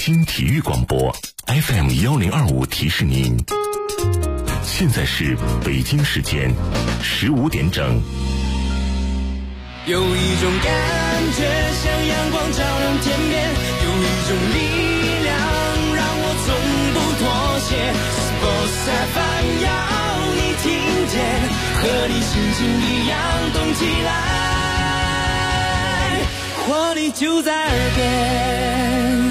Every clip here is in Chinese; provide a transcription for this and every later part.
京体育广播 FM1025提示您，现在是北京时间15点整。 有一种感觉像阳光照亮天边，有一种力量让我从不妥协。Sports FM 要你听见，和你心情一样动起来，活力就在耳边。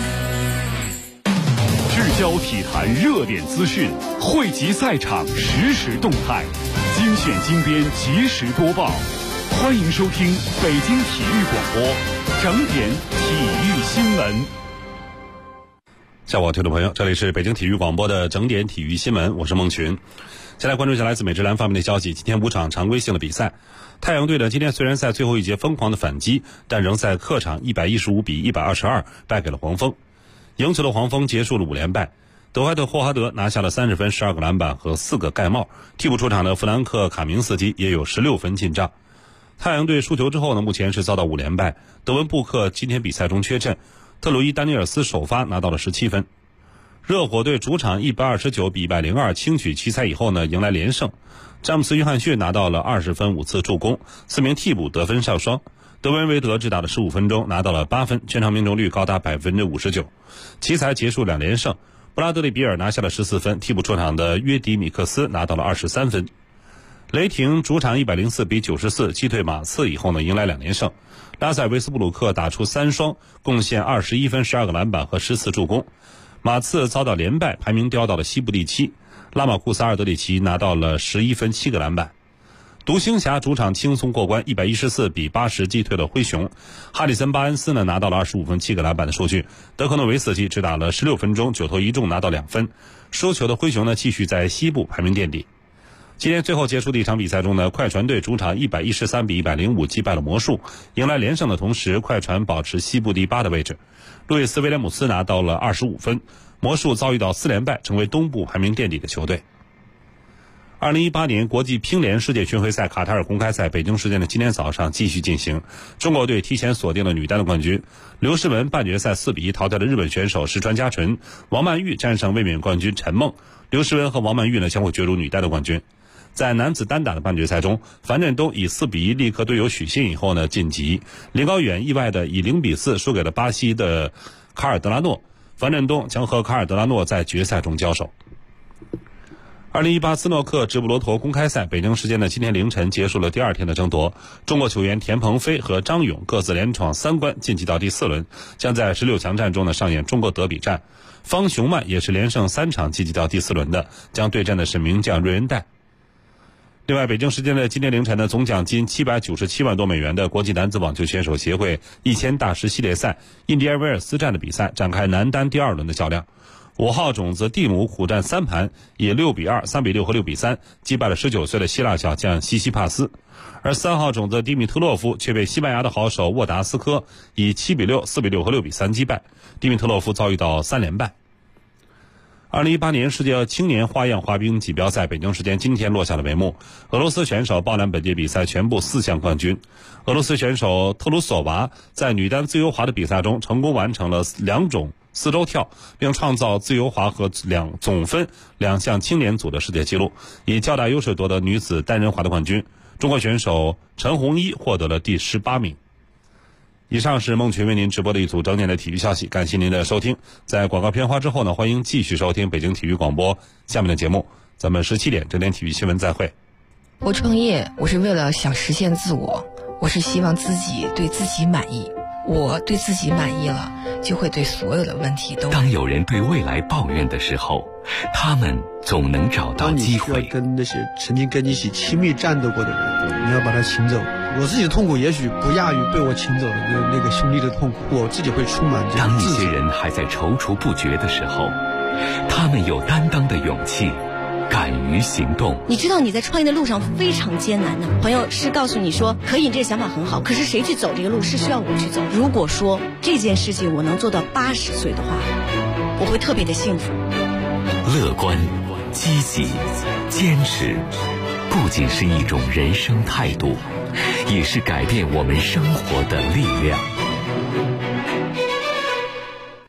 聚焦体坛热点资讯，汇集赛场实时动态，精选精编及时播报。欢迎收听北京体育广播整点体育新闻。 下午好，听众朋友，这里是北京体育广播的整点体育新闻，我是孟群。先来关注一下来自美职篮方面的消息。今天5场常规性的比赛，太阳队呢今天虽然在最后一节疯狂的反击，但仍在客场115比122败给了黄蜂。赢球的黄蜂结束了5连败，德怀特·霍华德拿下了30分、12个篮板和4个盖帽，替补出场的弗兰克·卡明斯基也有16分进账。太阳队输球之后呢，目前是遭到5连败。德文·布克今天比赛中缺阵，特鲁伊·丹尼尔斯首发拿到了17分。热火队主场129比102轻取奇才以后呢，迎来连胜。詹姆斯·约翰逊拿到了20分、5次助攻，4名替补得分上双。德文·韦德只打了15分钟，拿到了8分，全场命中率高达 59%。奇才结束2连胜，布拉德利·比尔拿下了14分，替补出场的约迪·米克斯拿到了23分。雷霆主场104比94击退马刺以后呢，迎来2连胜。拉塞维斯布鲁克打出3双，贡献21分、12个篮板和10次助攻。马刺遭到连败，排名掉到了西部第7。拉马库斯·阿尔德里奇拿到了11分、7个篮板。独行侠主场轻松过关，114比80击退了灰熊。哈里森·巴恩斯呢拿到了25分、7个篮板的数据。德克诺维斯基只打了16分钟，9投1中拿到2分。输球的灰熊呢继续在西部排名垫底。今天最后结束的一场比赛中呢，快船队主场113比105击败了魔术，迎来连胜的同时，快船保持西部第8的位置。路易斯·威廉姆斯拿到了25分，魔术遭遇到4连败，成为东部排名垫底的球队。2018年国际乒联世界巡回赛卡塔尔公开赛北京时间的今天早上继续进行，中国队提前锁定了女单的冠军。刘诗雯半决赛4比1淘汰了日本选手石川佳纯，王曼玉战胜卫冕冠军陈梦。刘诗雯和王曼玉呢将会角逐女单的冠军。在男子单打的半决赛中，樊振东以4比1力克队友许昕以后呢晋级。林高远意外的以0比4输给了巴西的卡尔德拉诺，樊振东将和卡尔德拉诺在决赛中交手。2018斯诺克直布罗陀公开赛北京时间的今天凌晨结束了第2天的争夺，中国球员田鹏飞和张勇各自连闯3关晋级到第4轮，将在16强战中呢上演中国德比战。方雄曼也是连胜3场晋级到第4轮的，将对战的是名将瑞恩戴。另外，北京时间的今天凌晨呢，总奖金797万多美元的国际男子网球选手协会1000大师系列赛印第安维尔斯站的比赛展开男单第2轮的较量。5号种子蒂姆苦战3盘，以6比2、3比6和6比3击败了19岁的希腊小将西西帕斯，而3号种子迪米特洛夫却被西班牙的好手沃达斯科以7比6、4比6和6比3击败，迪米特洛夫遭遇到3连败。2018年世界青年花样滑冰锦标赛北京时间今天落下了帷幕，俄罗斯选手包揽本届比赛全部4项冠军。俄罗斯选手特鲁索娃在女单自由滑的比赛中成功完成了2种4周跳，并创造自由滑和总分2项青年组的世界纪录，以较大优势夺得女子单人滑的冠军。中国选手陈红一获得了第18名。以上是孟群为您直播的一组整点的体育消息，感谢您的收听。在广告片花之后呢，欢迎继续收听北京体育广播下面的节目。咱们17点整点体育新闻再会。 我创业，我是为了想实现自我，我是希望自己对自己满意。我对自己满意了，就会对所有的问题都。 当有人对未来抱怨的时候，他们总能找到机会。 当你需要跟那些曾经跟你一起亲密战斗过的人，你要把他请走。我自己的痛苦也许不亚于被我请走的那个兄弟的痛苦，我自己会充满这当一些人还在踌躇不决的时候，他们有担当的勇气，敢于行动。 你知道你在创业的路上非常艰难的，朋友是告诉你说可以，这个想法很好，可是谁去走这个路是需要我去走。如果说这件事情我能做到80岁的话，我会特别的幸福。 乐观、积极、坚持，不仅是一种人生态度，也是改变我们生活的力量。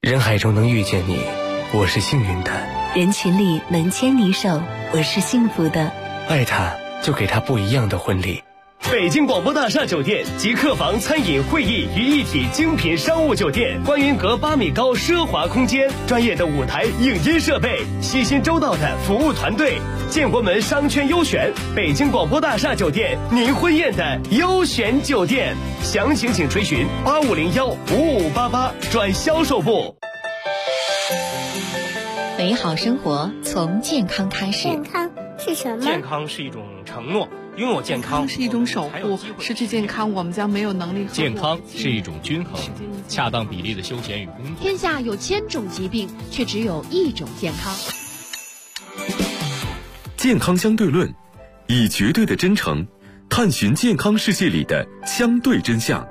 人海中能遇见你，我是幸运的； 人群里能牵你手，我是幸福的。 爱他，就给他不一样的婚礼。 北京广播大厦酒店集客房、餐饮、会议于一体精品商务酒店，观云阁8米高奢华空间，专业的舞台影音设备，细心周到的服务团队，建国门商圈优选，北京广播大厦酒店，您婚宴的优选酒店。详情请垂询85015588转销售部。 美好生活从健康开始。 健康是什么？ 健康是一种承诺，拥有健康是一种守护，失去健康我们将没有能力。 健康是一种均衡，恰当比例的休闲与工作。 天下有1000种疾病，却只有1种健康。 健康相对论，以绝对的真诚探寻健康世界里的相对真相。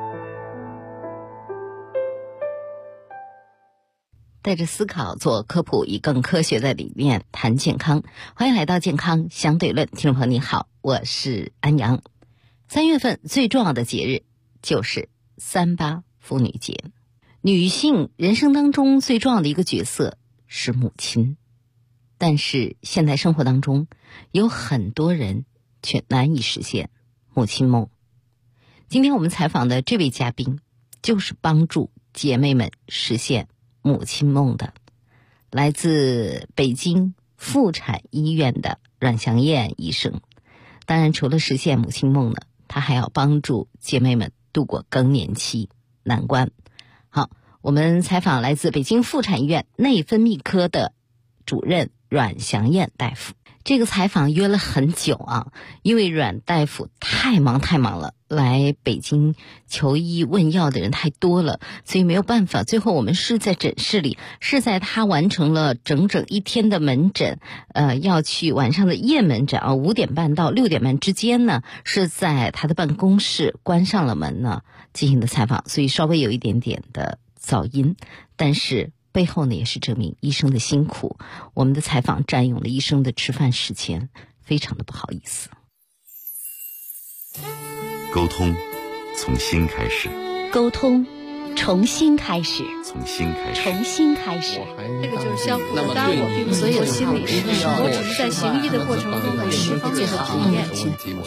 带着思考做科普，以更科学的理念谈健康。欢迎来到健康相对论，听众朋友你好，我是安阳。3月份最重要的节日就是38妇女节。女性人生当中最重要的一个角色是母亲，但是现代生活当中有很多人却难以实现母亲梦。今天我们采访的这位嘉宾就是帮助姐妹们实现母亲梦的，来自北京妇产医院的阮祥燕医生。当然除了实现母亲梦呢，她还要帮助姐妹们度过更年期难关。好，我们采访来自北京妇产医院内分泌科的主任阮祥燕大夫。这个采访约了很久啊，因为阮大夫太忙了，来北京求医问药的人太多了，所以没有办法。最后我们是在诊室里，是在他完成了整整1天的门诊，要去晚上的夜门诊啊，5点半到6点半之间呢，是在他的办公室关上了门呢进行的采访，所以稍微有一点点的噪音，但是背后呢也是证明医生的辛苦。我们的采访占用了医生的吃饭时间，非常的不好意思。 沟通从心开始， 沟通重新开始， 从心开始， 重新开始。 这个就是相互的搭伙，并不是我心理师，我只是在行医的过程中的释放最好的体验。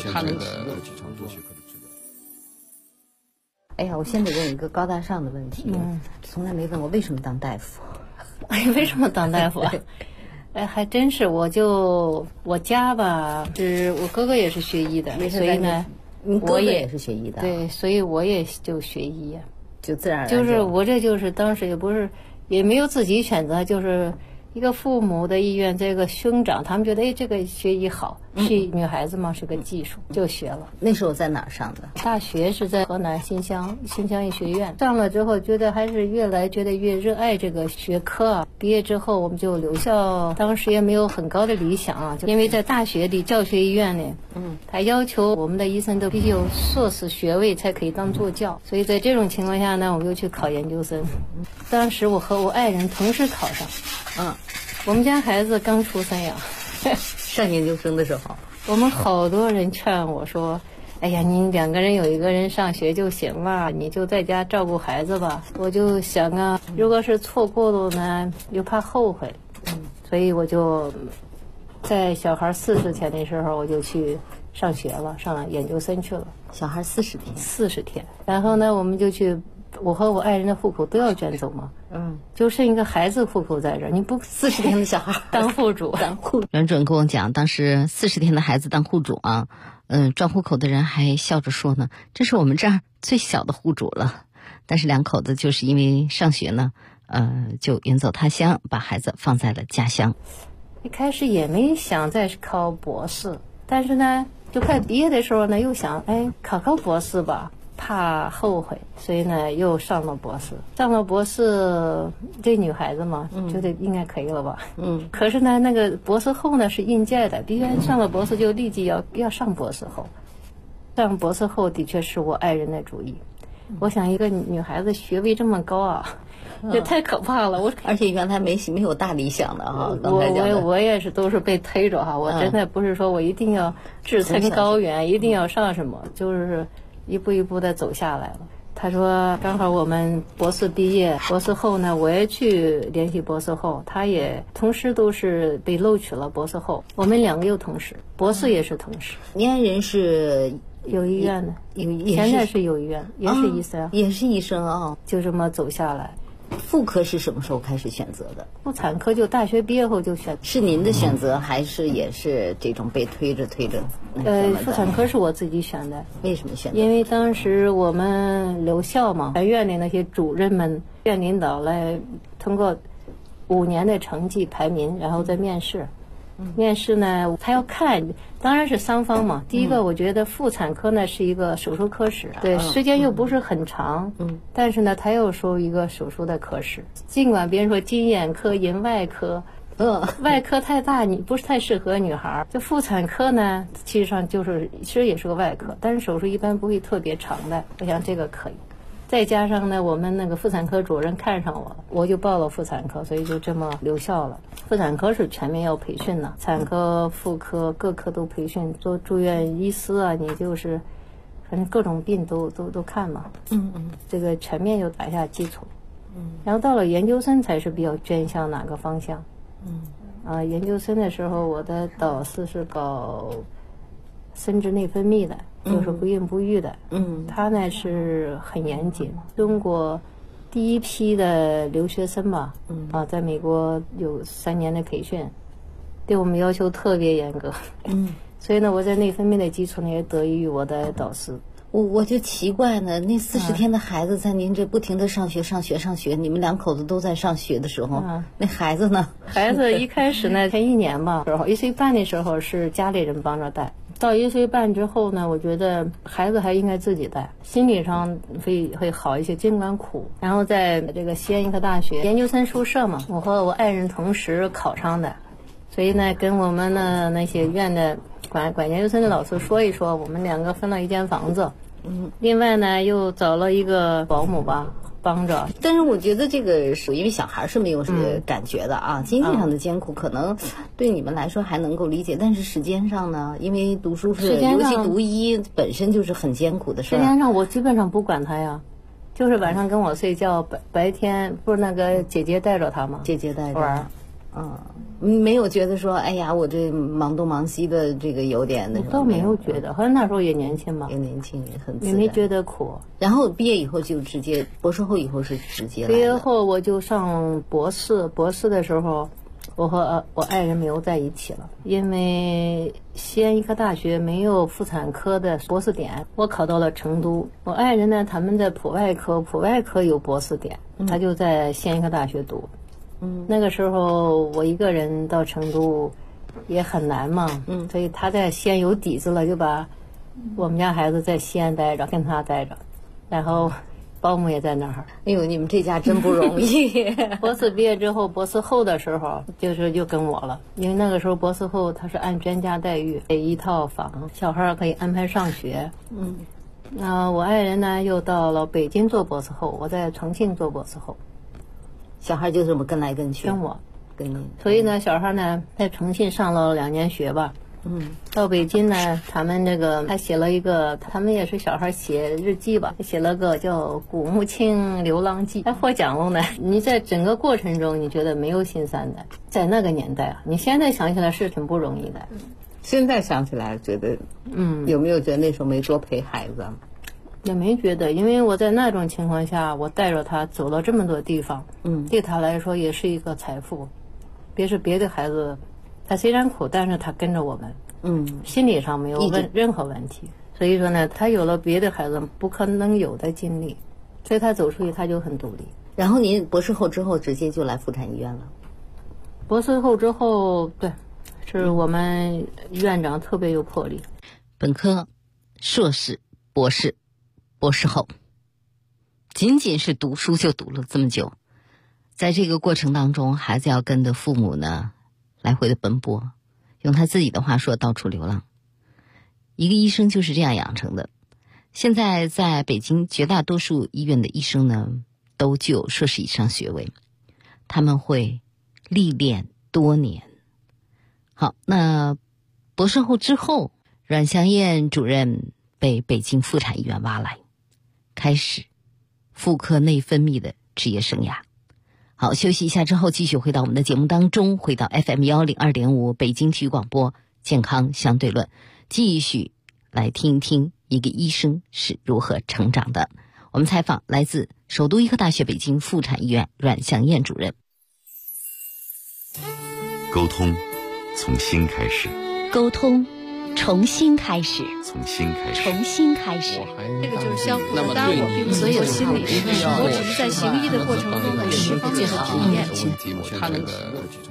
哎呀，我现在问一个高大上的问题，从来没问过为什么当大夫。 哎，为什么当大夫啊？哎，还真是，我家吧，是我哥哥也是学医的，所以呢， 我也是学医的， 对，所以我也就学医呀， 就自然而然。 就是我这就是当时也没有自己选择，就是一个父母的意愿，这个兄长他们觉得哎这个学医好，是女孩子嘛，是个技术，就学了。 那时候在哪儿上的？ 大学是在河南新乡医学院上了之后，觉得还是越热爱这个学科啊。毕业之后我们就留校，当时也没有很高的理想啊，因为在大学里教学医院呢，他要求我们的医生都必须有硕士学位才可以当助教，所以在这种情况下呢，我就去考研究生。当时我和我爱人同时考上，我们家孩子刚出生呀， 上研究生的时候， 我们好多人劝我说，哎呀，你2个人有1个人上学就行了，你就在家照顾孩子吧。我就想啊，如果是错过了呢，又怕后悔，所以我就在小孩40天的时候，我就去上学了，上研究生去了。 小孩40 天，然后呢，我们就去。我和我爱人的户口都要卷走嘛，就剩一个孩子户口在这儿，你不 40天的小孩当户主， 阮主任跟我讲，当时40天的孩子当户主啊，转户口的人还笑着说呢，这是我们这儿最小的户主了。但是2口子就是因为上学呢，就远走他乡，把孩子放在了家乡。 一开始也没想再考博士，但是呢，就快毕业的时候呢，又想，哎，考博士吧。怕后悔，所以呢又上了博士。上了博士，这女孩子嘛，觉得应该可以了吧？可是呢，那个博士后呢是应届的，必须上了博士就立即要上博士后。上博士后的确是我爱人的主意。我想一个女孩子学位这么高啊，这太可怕了。 而且原来没有大理想的哈。 我也是都是被推着哈，我真的不是说我一定要志存高远，一定要上什么，就是。一步一步的走下来了， 他说刚好我们博士毕业，博士后呢我也去联系博士后，他也同时都是被录取了博士后，我们两个又同时，博士也是同时。 您爱人是有医院的，现在是有医院，也是医生， 也是医生啊， 就这么走下来。 妇科是什么时候开始选择的？ 妇产科就大学毕业后就选。 是您的选择，还是也是这种被推着？ 妇产科是我自己选的。 为什么选择？ 因为当时我们留校嘛，在院里那些主任们、院领导来通过5年的成绩排名，然后再面试。面试呢，他要看，当然是3方嘛。第一个，我觉得妇产科呢是一个手术科室，对，时间又不是很长，但是呢，他又收一个手术的科室。尽管别人说经眼科、营外科，外科太大，你不是太适合女孩。这妇产科呢，其实上其实也是个外科，但是手术一般不会特别长的。我想这个可以。再加上呢，我们那个妇产科主任看上我，我就报了妇产科，所以就这么留校了。妇产科是全面要培训的，产科、妇科各科都培训，做住院医师啊，你就是反正各种病都看嘛。这个全面又打下基础。然后到了研究生才是比较偏向哪个方向。研究生的时候，我的导师是搞生殖内分泌的，就是不孕不育的。他呢是很严谨，中国第一批的留学生吧，在美国有3年的培训，对我们要求特别严格。所以呢，我在内分泌的基础呢也得益于我的导师。 我就奇怪呢，那40天的孩子在您这不停的上学，你们2口子都在上学的时候，那孩子呢？ 孩子一开始呢，前1年吧，1岁半的时候是家里人帮着带，到1岁半之后呢，我觉得孩子还应该自己带，心理上会好一些，尽管苦。然后在这个西安医科大学研究生宿舍嘛，我和我爱人同时考上的，所以呢，跟我们的那些院的管研究生的老师说一说，我们2个分了一间房子。另外呢，又找了一个保姆吧，帮着。 但是我觉得这个属于小孩是没有感觉的啊，经济上的艰苦可能对你们来说还能够理解，但是时间上呢，因为读书是尤其读医本身就是很艰苦的事儿。 时间上我基本上不管他呀，就是晚上跟我睡觉，白天不是那个姐姐带着他吗？ 姐姐带着玩。 没有觉得说，哎呀，我这忙东忙西的，这个有点那什么。 倒没有觉得，好像那时候也年轻嘛， 也年轻，也很自然， 也没觉得苦。 然后毕业以后就直接，博士后以后是直接来的。 毕业后我就上博士，博士的时候，我和我爱人没有在一起了，因为西安医科大学没有妇产科的博士点，我考到了成都。我爱人呢，他们在普外科有博士点，他就在西安医科大学读。那个时候我一个人到成都也很难嘛，所以他在西安有底子了，就把我们家孩子在西安待着，跟他待着，然后保姆也在那儿。 哎呦，你们这家真不容易。 博士毕业之后，博士后的时候就跟我了，因为那个时候博士后他是按专家待遇，给一套房，小孩可以安排上学。我爱人呢又到了北京做博士后，我在重庆做博士后。 小孩就这么跟来跟去， 跟我， 跟你。 所以呢，小孩呢在重庆上了2年学吧。到北京呢，他们这个他写了一个，他们也是小孩写日记吧，写了个叫《古木青流浪记》，还获奖了呢。你在整个过程中，你觉得没有心酸的？在那个年代啊，你现在想起来是挺不容易的。 现在想起来觉得，有没有觉得那时候没多陪孩子？ 也没觉得，因为我在那种情况下，我带着他走了这么多地方，对他来说也是一个财富。别的孩子，他虽然苦，但是他跟着我们，心理上没有任何问题。所以说呢，他有了别的孩子不可能有的经历，所以他走出去他就很独立。 然后您博士后之后直接就来妇产医院了？ 博士后之后，对，是我们院长特别有魄力。 本科、硕士、博士。博士后，仅仅是读书就读了这么久，在这个过程当中，孩子要跟着父母呢来回的奔波，用他自己的话说，到处流浪。一个医生就是这样养成的。现在在北京绝大多数医院的医生呢，都具有硕士以上学位，他们会历练多年。好，那博士后之后，阮香艳主任被北京妇产医院挖来，开始妇科内分泌的职业生涯。好，休息一下之后继续回到我们的节目当中，回到 FM102.5 北京体育广播健康相对论，继续来听一听一个医生是如何成长的。我们采访来自首都医科大学北京妇产医院阮向燕主任。 沟通从心开始， 沟通重新开始， 从心开始， 重新开始。 这个就是相互的，当然我并不是做心理师，我只是在行医的过程中有十方面的体验。 他那个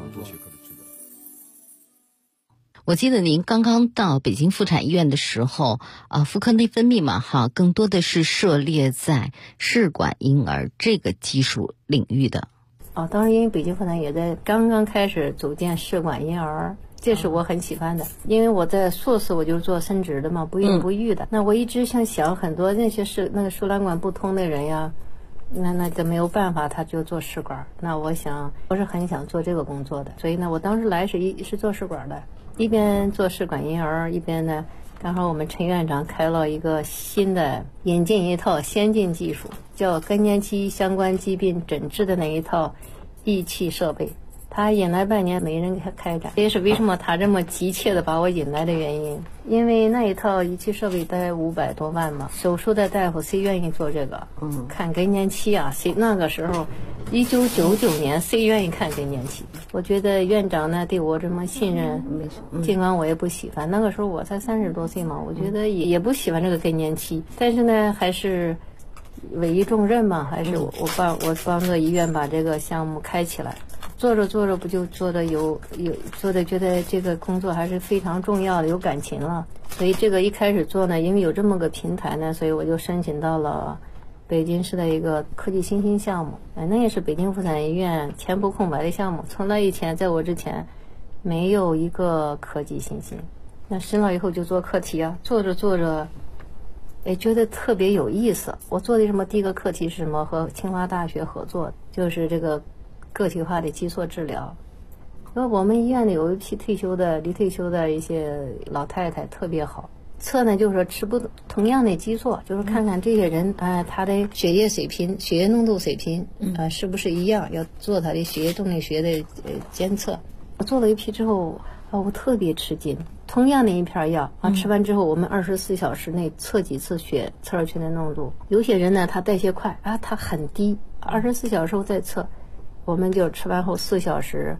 我记得您刚刚到北京妇产医院的时候，妇科内分泌嘛，更多的是涉猎在试管婴儿这个技术领域的。 当时因为北京妇产也在刚刚开始组建试管婴儿，这是我很喜欢的，因为我在硕士我就做生殖的嘛，不孕不育的。那我一直想很多那些那个输卵管不通的人呀，那就没有办法，他就做试管。那我是很想做这个工作的，所以呢，我当时来是做试管的，一边做试管婴儿，一边呢，刚好我们陈院长开了一个新的，引进一套先进技术，叫更年期相关疾病诊治的那一套仪器设备。他引来半年没人开展，这也是为什么他这么急切的把我引来的原因。因为那一套仪器设备大概500多万嘛，手术的大夫谁愿意做这个？看更年期啊，那个时候1999年谁愿意看更年期？我觉得院长呢对我这么信任，尽管我也不喜欢，那个时候我才30多岁嘛，我觉得也不喜欢这个更年期，但是呢还是委以重任嘛，还是我帮着医院把这个项目开起来。做着不就做的做的觉得这个工作还是非常重要的，有感情了。所以这个一开始做呢，因为有这么个平台呢，所以我就申请到了北京市的一个科技新兴项目。那也是北京妇产医院前部空白的项目，从来以前在我之前没有一个科技新兴。那申了以后就做课题啊，做着觉得特别有意思。我做的什么第一个课题是什么？和清华大学合作，就是这个个体化的激素治疗。因为我们医院里有一批离退休的一些老太太特别好，测呢就是说吃不同样的激素，就是看看这些人他的血液水平、血液浓度水平是不是一样，要做他的血液动力学的监测。我做了一批之后我特别吃惊，同样的一片药吃完之后我们24小时内测几次血侧耳群的浓度，有些人呢他代谢快他很低，24小时后再测，我们就吃完后4小时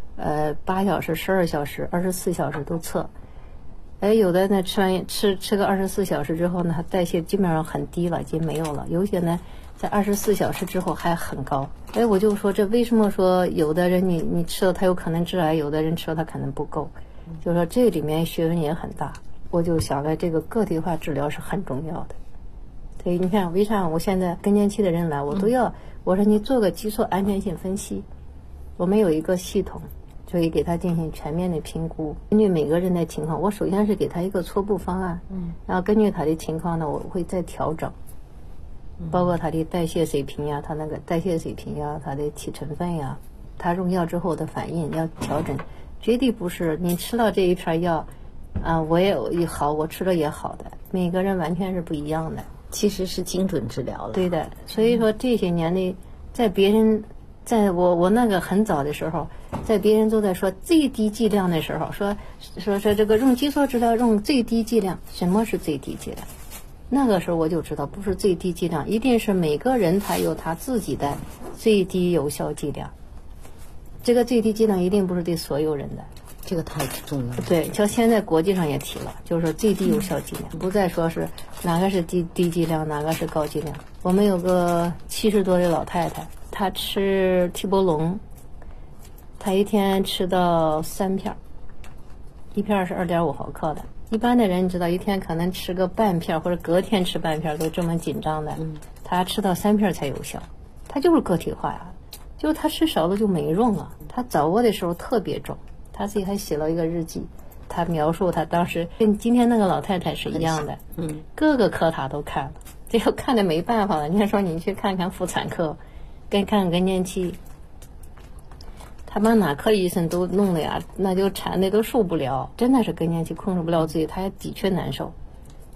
8小时、12小时、24小时都测。有的呢吃个24小时之后呢，它代谢基本上很低了，已经没有了。有些呢在24小时之后还很高。我就说这为什么说有的人你吃了它有可能致癌，有的人吃了它可能不够，就是说这里面学问也很大。我就想了这个个体化治疗是很重要的。所以你看为啥我现在更年期的人来我都要我说你做个激素安全性分析，我们有一个系统就可以给他进行全面的评估，根据每个人的情况，我首先是给他一个初步方案，然后根据他的情况呢，我会再调整，包括他的代谢水平呀，他那个代谢水平呀，他的体成分呀，他用药之后的反应要调整，绝对不是你吃了这一片药我也好，我吃了也好的，每个人完全是不一样的， 其实是精准治疗了。 对的，所以说这些年的在我那个很早的时候，在别人都在说最低剂量的时候，说这个用激素治疗用最低剂量，什么是最低剂量？那个时候我就知道不是最低剂量，一定是每个人他有他自己的最低有效剂量。这个最低剂量一定不是对所有人的， 这个太重要了。 对，像现在国际上也提了，就是说最低有效剂量，不再说是哪个是低剂量，哪个是高剂量。我们有个70多的老太太，她吃替波龙，她一天吃到3片，一片是2.5毫克的。一般的人你知道一天可能吃个半片或者隔天吃半片都这么紧张的，她吃到3片才有效。她就是个体化呀，就她吃少了就没用啊。她早卧的时候特别重，她自己还写了一个日记，她描述她当时跟今天那个老太太是一样的，各个科她都看了，这个看的没办法了。你看说你去看看妇产科，看更年期，他把哪科医生都弄的呀，那就缠的都受不了，真的是更年期控制不了自己，他也的确难受。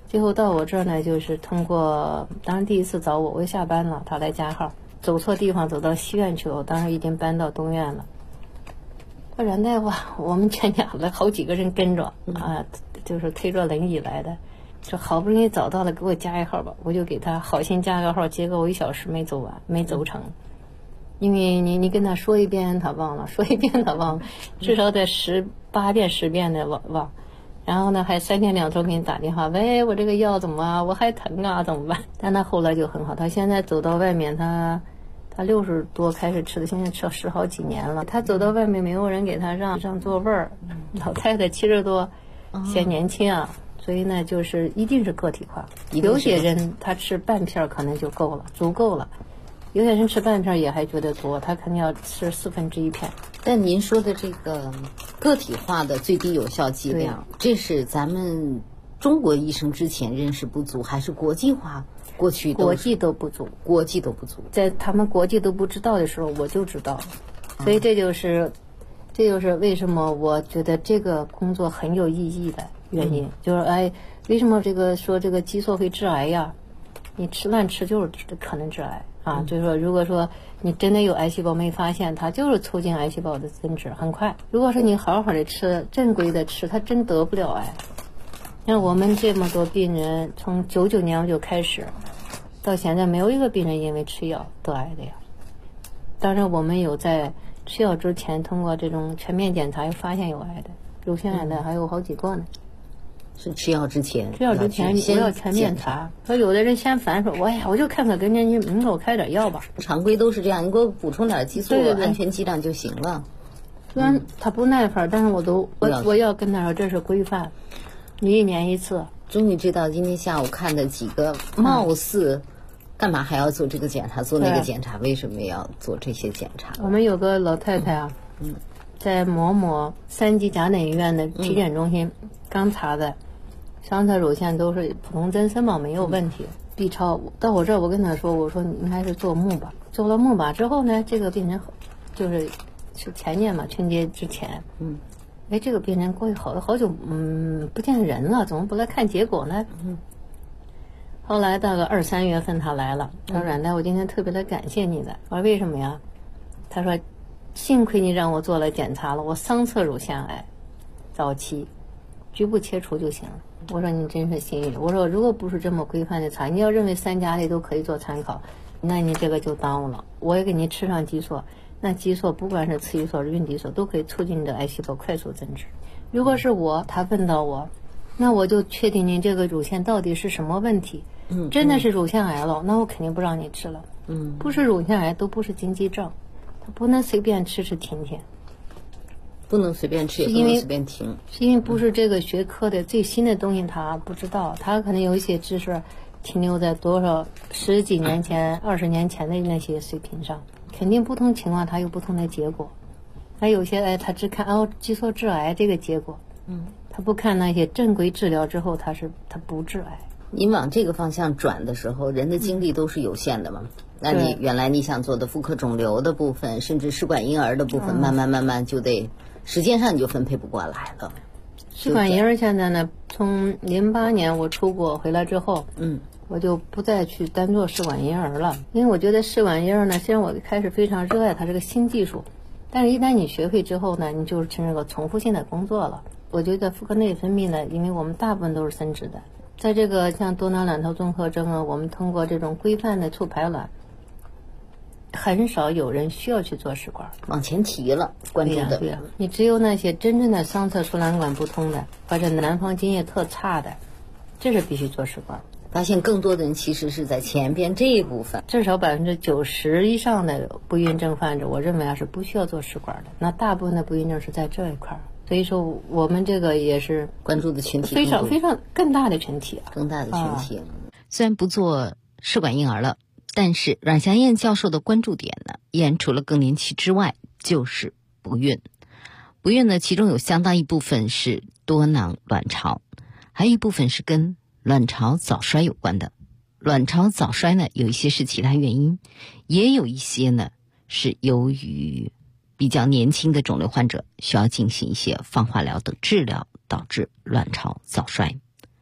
最后到我这儿呢，就是通过，当时第一次找我，我就下班了，他来加号，走错地方走到西院去了，我当时已经搬到东院了。阮大夫，我们全家了好几个人跟着啊，就是推着轮椅来的，这好不容易找到了，给我加一号吧，我就给他好心加个号，结果我1小时没走完，没走成。因为你跟他说一遍他忘了，说一遍他忘了，至少得8遍10遍的忘。然后呢，还3天2头给你打电话，喂，我这个腰怎么啊？我还疼啊，怎么办？但他后来就很好，他现在走到外面，他60多开始吃的，现在吃了10好几年了。他走到外面，没有人给他让座位儿，老太太70多，嫌年轻啊，所以呢，就是一定是个体化。有些人他吃半片可能就够了，足够了。有些人吃半片也还觉得多，他肯定要吃1/4片。 但您说的这个个体化的最低有效剂量，这是咱们中国医生之前认识不足，还是国际化？国际都不足，在他们国际都不知道的时候，我就知道了。所以这就是为什么我觉得这个工作很有意义的原因，就是为什么说这个激素会致癌呀？你乱吃就是可能致癌啊。就是说，如果说你真的有癌细胞没发现，它就是促进癌细胞的增殖，很快。如果说你好好的吃，正规的吃，它真得不了癌。像我们这么多病人，从99年我就开始，到现在没有一个病人因为吃药得癌的呀。当然，我们有在吃药之前通过这种全面检查又发现有癌的，乳腺癌的还有好几个呢。 是吃药之前你不要全面查。说有的人先烦说，我就看看跟人家给我开点药吧。 常规都是这样，你给我补充点激素，安全剂量就行了。 虽然他不耐烦，但是我要跟他说这是规范，你1年1次。 终于知道今天下午看的几个貌似干嘛还要做这个检查，做那个检查，为什么要做这些检查？ 我们有个老太太啊，在某3级甲等医院的体检中心刚查的。上侧乳腺都是普通增生嘛，没有问题。B 超到我这儿，我跟他说，我说你还是做钼吧。做了钼吧之后呢，这个病人是前年嘛，春节之前，这个病人过去好久，不见人了，怎么不来看结果呢？后来到个2、3月份他来了，他说阮大夫，我今天特别的感谢你的。我说为什么呀？他说幸亏你让我做了检查了，我上侧乳腺癌早期，局部切除就行了。我说你真是幸运。我说如果不是这么规范的查，你要认为3家里都可以做参考，那你这个就耽误了。我也给你吃上激素，那激素不管是雌激素、孕激素都可以促进你的癌细胞快速增殖。如果是他问到我，那我就确定您这个乳腺到底是什么问题。真的是乳腺癌了，那我肯定不让你吃了。不是乳腺癌都不是禁忌症，他不能随便吃停。 不能随便吃，也不能随便停。 是因为不是这个学科的最新的东西，他不知道，他可能有一些知识停留在多少10几年前、20年前的那些水平上，肯定不同情况它有不同的结果。还有些他只看激素致癌这个结果，他不看那些正规治疗之后他不致癌。 您往这个方向转的时候，人的精力都是有限的嘛。那你原来你想做的妇科肿瘤的部分，甚至试管婴儿的部分，慢慢就得时间上你就分配不过来了。 试管婴儿现在呢，从08年我出国回来之后，我就不再去单做试管婴儿了，因为我觉得试管婴儿呢，虽然我开始非常热爱它这个新技术，但是一旦你学会之后呢，你就是成这个重复性的工作了。我觉得妇科内分泌呢，因为我们大部分都是生殖的，在这个像多囊卵巢综合征啊，我们通过这种规范的促排卵，很少有人需要去做试管， 往前提了，关注的。 对呀，你只有那些真正的上侧输卵管不通的，或者男方经验特差的，这是必须做试管。 发现更多的人其实是在前边这一部分， 至少90%以上的不孕症患者，我认为是不需要做试管的。那大部分的不孕症是在这一块，所以说我们这个也是关注的群体非常非常更大的群体啊， 更大的群体。虽然不做试管婴儿了，但是阮祥燕教授的关注点呢，依然除了更年期之外，就是不孕。不孕呢，其中有相当一部分是多囊卵巢，还有一部分是跟卵巢早衰有关的。卵巢早衰呢，有一些是其他原因，也有一些呢是由于比较年轻的肿瘤患者需要进行一些放化疗等治疗，导致卵巢早衰。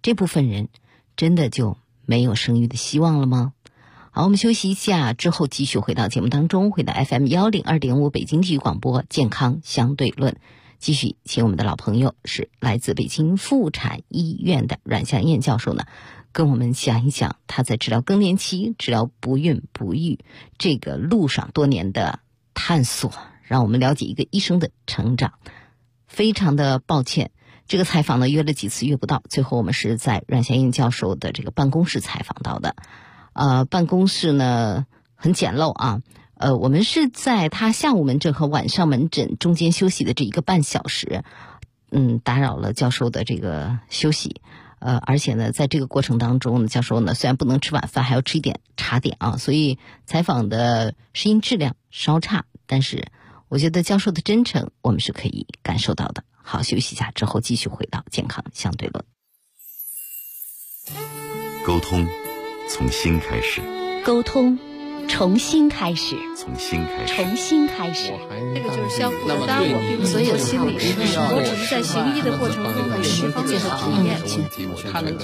这部分人真的就没有生育的希望了吗？好，我们休息一下，之后继续回到节目当中，回到 FM102.5 北京体育广播健康相对论，继续请我们的老朋友是来自北京妇产医院的阮香燕教授呢，跟我们讲一讲他在治疗更年期、治疗不孕不育这个路上多年的探索，让我们了解一个医生的成长。非常的抱歉，这个采访呢约了几次约不到，最后我们是在阮香燕教授的这个办公室采访到的。办公室呢很简陋啊，我们是在他下午门诊和晚上门诊中间休息的这1个半小时，打扰了教授的这个休息。而且呢，在这个过程当中，教授呢虽然不能吃晚饭，还要吃一点茶点啊，所以采访的声音质量稍差，但是我觉得教授的真诚我们是可以感受到的。好，休息一下之后继续回到健康相对论。 沟通从心开始， 沟通重新开始， 从心开始， 重新开始。 这个就是相互的。当然，我并不是做心理师，我只是在行医的过程中的十方面的体验。 他那个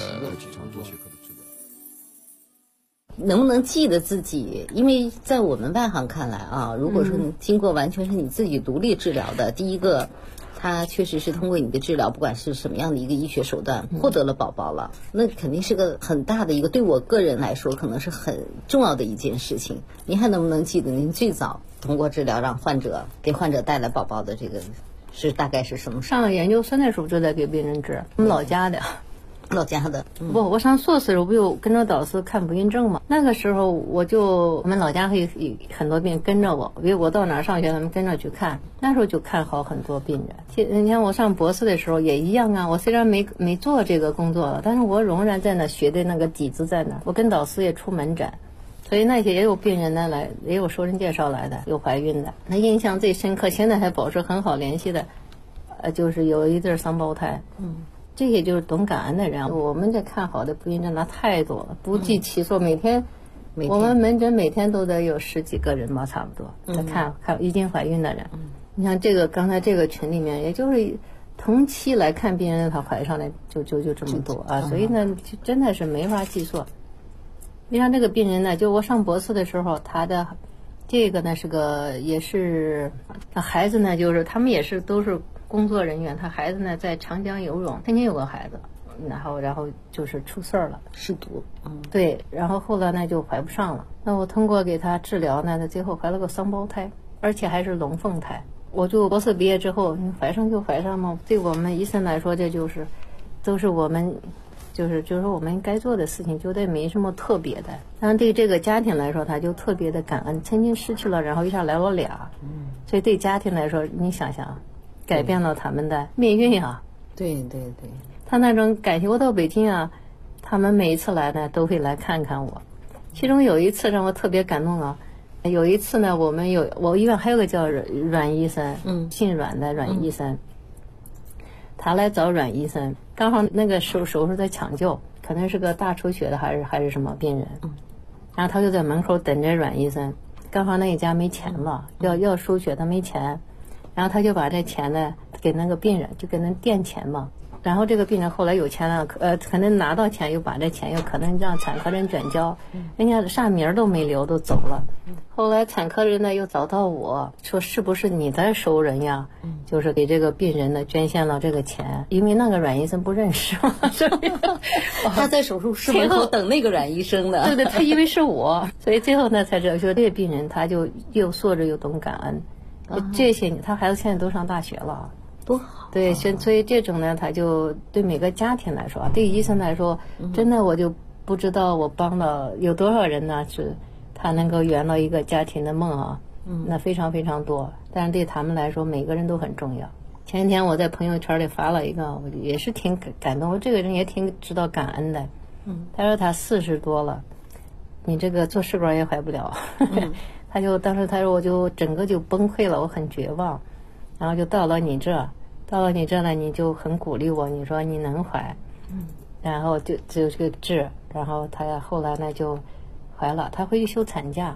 能不能记得自己？因为在我们外行看来啊，如果说你经过完全是你自己独立治疗的，第一个，他确实是通过你的治疗，不管是什么样的一个医学手段，获得了宝宝了，那肯定是个很大的一个，对我个人来说，可能是很重要的一件事情。您还能不能记得您最早通过治疗让给患者带来宝宝的这个是大概是什么时候？ 上了研究生的时候就在给病人治，我们老家的。我上硕士的时候不有跟着导师看不孕症嘛？那个时候我们老家会很多病跟着我，因为我到哪儿上学，他们跟着去看。那时候就看好很多病人。你像我上博士的时候也一样啊，我虽然没做这个工作了，但是我仍然在那学的那个底子在那。我跟导师也出门诊，所以那些也有病人呢来，也有熟人介绍来的，有怀孕的。那印象最深刻，现在还保持很好联系的，就是有一对双胞胎。这些就是懂感恩的人。我们这看好的不孕症那太多了，不计其数。每天我们门诊每天都得有10几个人吧，差不多。看已经怀孕的人。你像这个刚才这个群里面，也就是同期来看病人，他怀上来就这么多啊，所以呢，就真的是没法计数。你像这个病人呢，就我上博士的时候，他的这个呢也是孩子呢，就是他们也是都是工作人员，他孩子呢在长江游泳，曾经有个孩子，然后就是出事儿了， 失独。 对，然后后来呢就怀不上了。那我通过给他治疗呢，他最后怀了个双胞胎，而且还是龙凤胎。我就博士毕业之后，怀上就怀上嘛，对我们医生来说，这都是我们就是我们该做的事情，觉得没什么特别的。但对这个家庭来说，他就特别的感恩，曾经失去了，然后一下来了俩，所以对家庭来说，你想想，改变了他们的命运啊。 对， 他那种感情，我到北京啊，他们每一次来呢都会来看看我。其中有一次让我特别感动啊，有一次呢，我医院还有个叫阮医生，姓阮的阮医生，他来找阮医生，刚好那个手术在抢救，可能是个大出血的还是什么病人，然后他就在门口等着阮医生，刚好那一家没钱了，要输血，他没钱，然后他就把这钱呢给那个病人，就给人垫钱嘛。然后这个病人后来有钱了，可能拿到钱又把这钱又可能让产科人转交，人家啥名儿都没留都走了。后来产科人呢又找到我说，是不是你在收人呀？就是给这个病人呢捐献了这个钱，因为那个阮医生不认识嘛， 他在手术室门口等那个阮医生的。 对，他以为是我，所以最后呢才知道说这个病人他就又素质又懂感恩，这些他孩子现在都上大学了。 多好！ 对，所以这种呢，他就对每个家庭来说，对医生来说，真的我就不知道我帮了有多少人呢，是他能够圆了一个家庭的梦啊。那非常非常多，但是对他们来说，每个人都很重要。前几天我在朋友圈里发了一个，我也是挺感动，我这个人也挺知道感恩的。他说他40多了，你这个做试管也怀不了。当时他说我就整个就崩溃了，我很绝望。然后就到了你这呢，你就很鼓励我，你说你能怀，然后就治，然后他后来呢就怀了，他回去休产假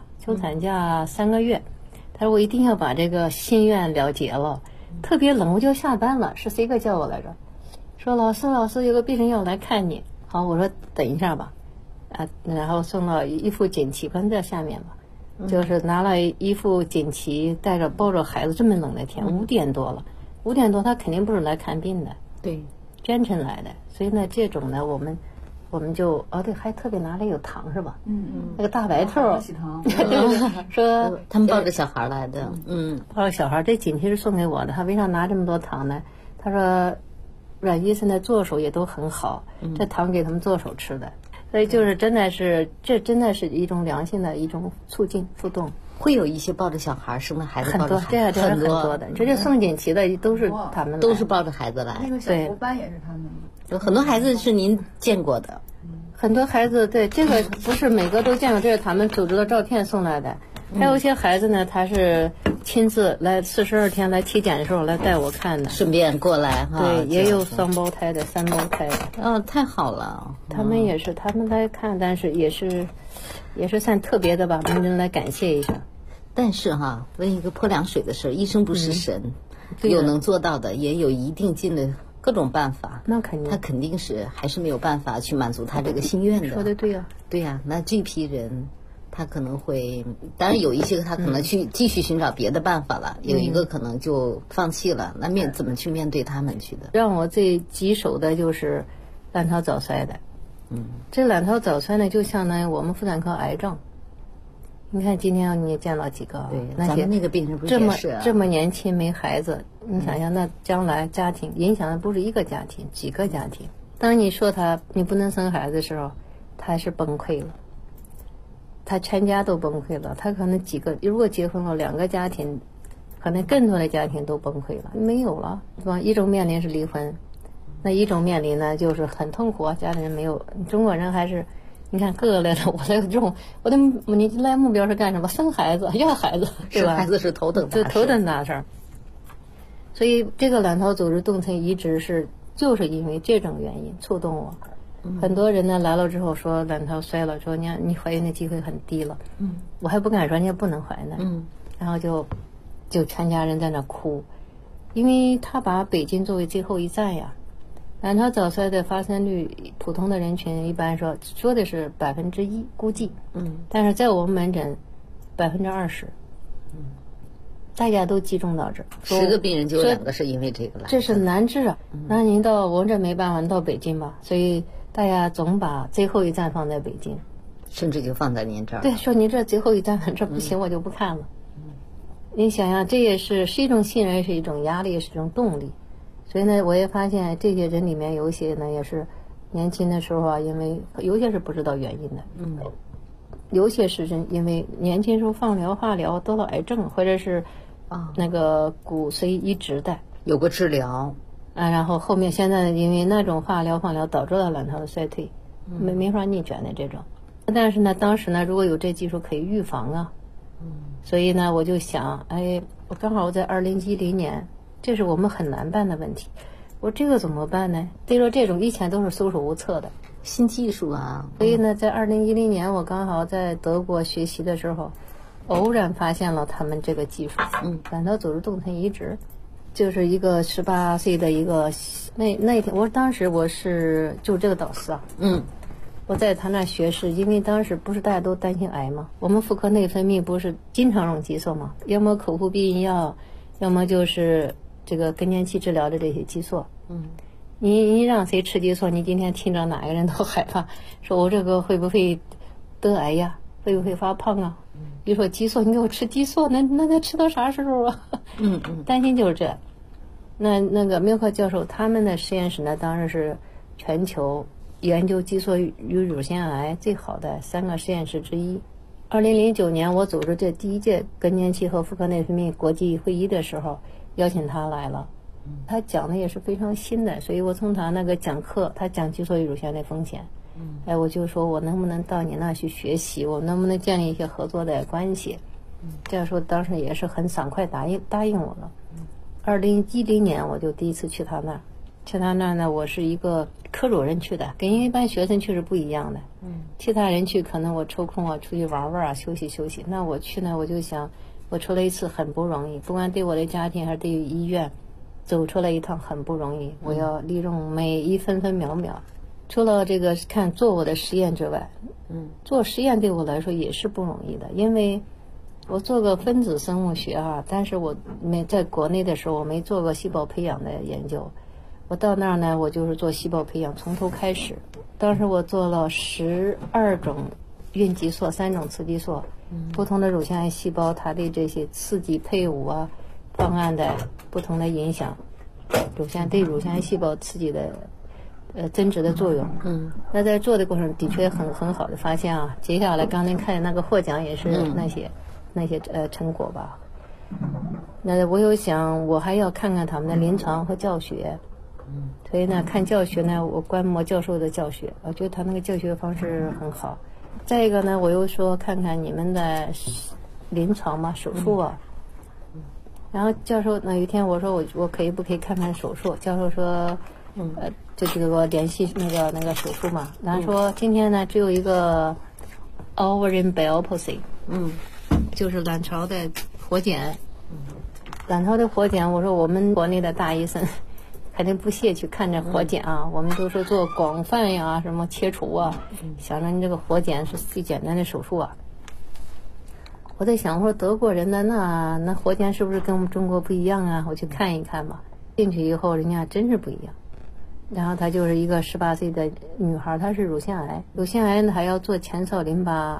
3个月，他说我一定要把这个心愿了结了，特别冷，我就下班了，是谁个叫我来着？说老师有个病人要来看你， 好，我说等一下吧，然后送到一副锦旗，可能在下面吧。就是拿了一副锦旗，带着抱着孩子，这么冷的天，5点多了，5点多他肯定不是来看病的， 对， 捐诊来的，所以呢，这种呢，我们就对，还特别拿了有糖是吧？那个大白兔，说他们抱着小孩来的， 抱着小孩，这锦旗是送给我的，他为啥拿这么多糖呢？他说，阮医生的做手也都很好，这糖给他们做手吃的。所以就是真的是，这真的是一种良性的一种促进互动。 会有一些抱着小孩生的孩子， 很多，这样很多的。这是送锦旗的，都是他们都是抱着孩子来。 那个小伙伴也是他们。 有很多孩子是您见过的， 很多孩子对这个不是每个都见过，这是他们组织的照片送来的。还有一些孩子呢，他是亲自来42天来体检的时候来带我看的， 顺便过来哈。 对，也有双胞胎的、3胞胎的。 太好了。 他们也是，他们来看，但是也是算特别的吧，我们来感谢一下。 但是哈，问一个泼凉水的事，医生不是神，有能做到的，也有一定尽的各种办法。 那肯定， 他肯定是还是没有办法去满足他这个心愿的。 说的对呀， 对呀，那这批人。他可能会，当然有一些他可能去继续寻找别的办法了，有一个可能就放弃了。那怎么去面对他们去的？ 让我最棘手的就是卵巢早衰的。这卵巢早衰呢，就相当于我们妇产科癌症。你看今天你也见到几个， 对， 那些咱们那个病人不是也是这么年轻没孩子，你想想那将来家庭影响的不是一个家庭，几个家庭。当你说你不能生孩子的时候，他还是崩溃了。他全家都崩溃了，他可能如果结婚了2个家庭，可能更多的家庭都崩溃了，没有了，是吧？一种面临是离婚，那一种面临呢就是很痛苦啊，家里人没有。中国人还是，你看各个来的，我的你来目标是干什么？生孩子，要孩子，对吧？ 生孩子是头等大事， 头等大事。所以这个卵巢组织冻层移植就是因为这种原因触动我。很多人呢来了之后说卵巢衰了，说你怀孕的机会很低了，我还不敢说人家不能怀呢，然后就全家人在那哭，因为他把北京作为最后一站呀。卵巢早衰的发生率，普通的人群一般说的是1%估计，但是在我们门诊20%，大家都集中到这儿 ，10个病人就有2个是因为这个了， 这是难治啊。那您到我们这没办法，您到北京吧，所以大家总把最后一站放在北京， 甚至就放在您这儿。 对，说您这最后一站这不行，我就不看了。你想想，这也是一种信任，是一种压力，是一种动力。所以呢，我也发现这些人里面有些呢也是年轻的时候啊，因为有些是不知道原因的，有些是因为年轻时候放疗、化疗得了癌症，或者是那个骨髓移植的， 有过治疗。 然后后面现在因为那种化疗、放疗导致了卵巢的衰退，没法逆转的这种。但是呢，当时呢，如果有这技术可以预防啊，所以呢，我就想，我刚好在2010年，这是我们很难办的问题。我这个怎么办呢？所以说这种以前都是束手无策的新技术啊。 所以呢，在2010年，我刚好在德国学习的时候，偶然发现了他们这个技术，卵巢组织冻层移植。就是一个18岁的一个那一天，当时我是就这个导师啊，我在他那学是因为当时不是大家都担心癌吗？我们妇科内分泌不是经常用激素吗？要么口服避孕药，要么就是这个更年期治疗的这些激素。你让谁吃激素，你今天听着哪个人都害怕，说我这个会不会得癌呀？会不会发胖啊？比如说激素，你给我吃激素，那吃到啥时候啊？担心就是这。那个缪克教授他们的实验室呢，当然是全球研究激素与乳腺癌最好的3个实验室之一。2009年我组织这第1届更年期和妇科内分泌国际会议的时候，邀请他来了。他讲的也是非常新的，所以我从他那个讲课，他讲激素与乳腺的风险。我就说我能不能到你那去学习，我能不能建立一些合作的关系。教授当时也是很爽快答应我了。2010年我就第一次去他那儿。去他那儿呢，我是一个科主任去的，跟一般学生去是不一样的。其他人去可能我抽空啊出去玩玩啊，休息休息。那我去呢，我就想我出来一次很不容易，不管对我的家庭还是对于医院，走出来一趟很不容易。我要利用每一分分秒秒。 除了这个看做我的实验之外，做实验对我来说也是不容易的，因为我做过分子生物学啊，但是我没在国内的时候我没做过细胞培养的研究。我到那儿呢，我就是做细胞培养，从头开始。当时我做了12种孕激素，3种雌激素，不同的乳腺癌细胞它的这些刺激配伍啊方案的不同的影响，对乳腺癌细胞刺激的增殖的作用。那在做的过程的确很好的发现啊。接下来刚才看的那个获奖也是那些成果吧。那我又想我还要看看他们的临床和教学。所以呢，看教学呢，我观摩教授的教学，我觉得他那个教学方式很好。再一个呢，我又说看看你们的临床嘛，手术啊。然后教授有一天我说我可以不可以看看手术？教授说，就给我联系那个手术嘛。然后说今天呢只有一个 ovarian biopsy，就是卵巢的活检。卵巢的活检，我说我们国内的大医生肯定不屑去看这活检啊，我们都是做广泛呀，什么切除啊，想着你这个活检是最简单的手术啊。我在想，我说德国人的那活检是不是跟我们中国不一样啊？我去看一看吧。进去以后，人家真是不一样。然后她就是一个18岁的女孩，她是乳腺癌，乳腺癌呢还要做前哨淋巴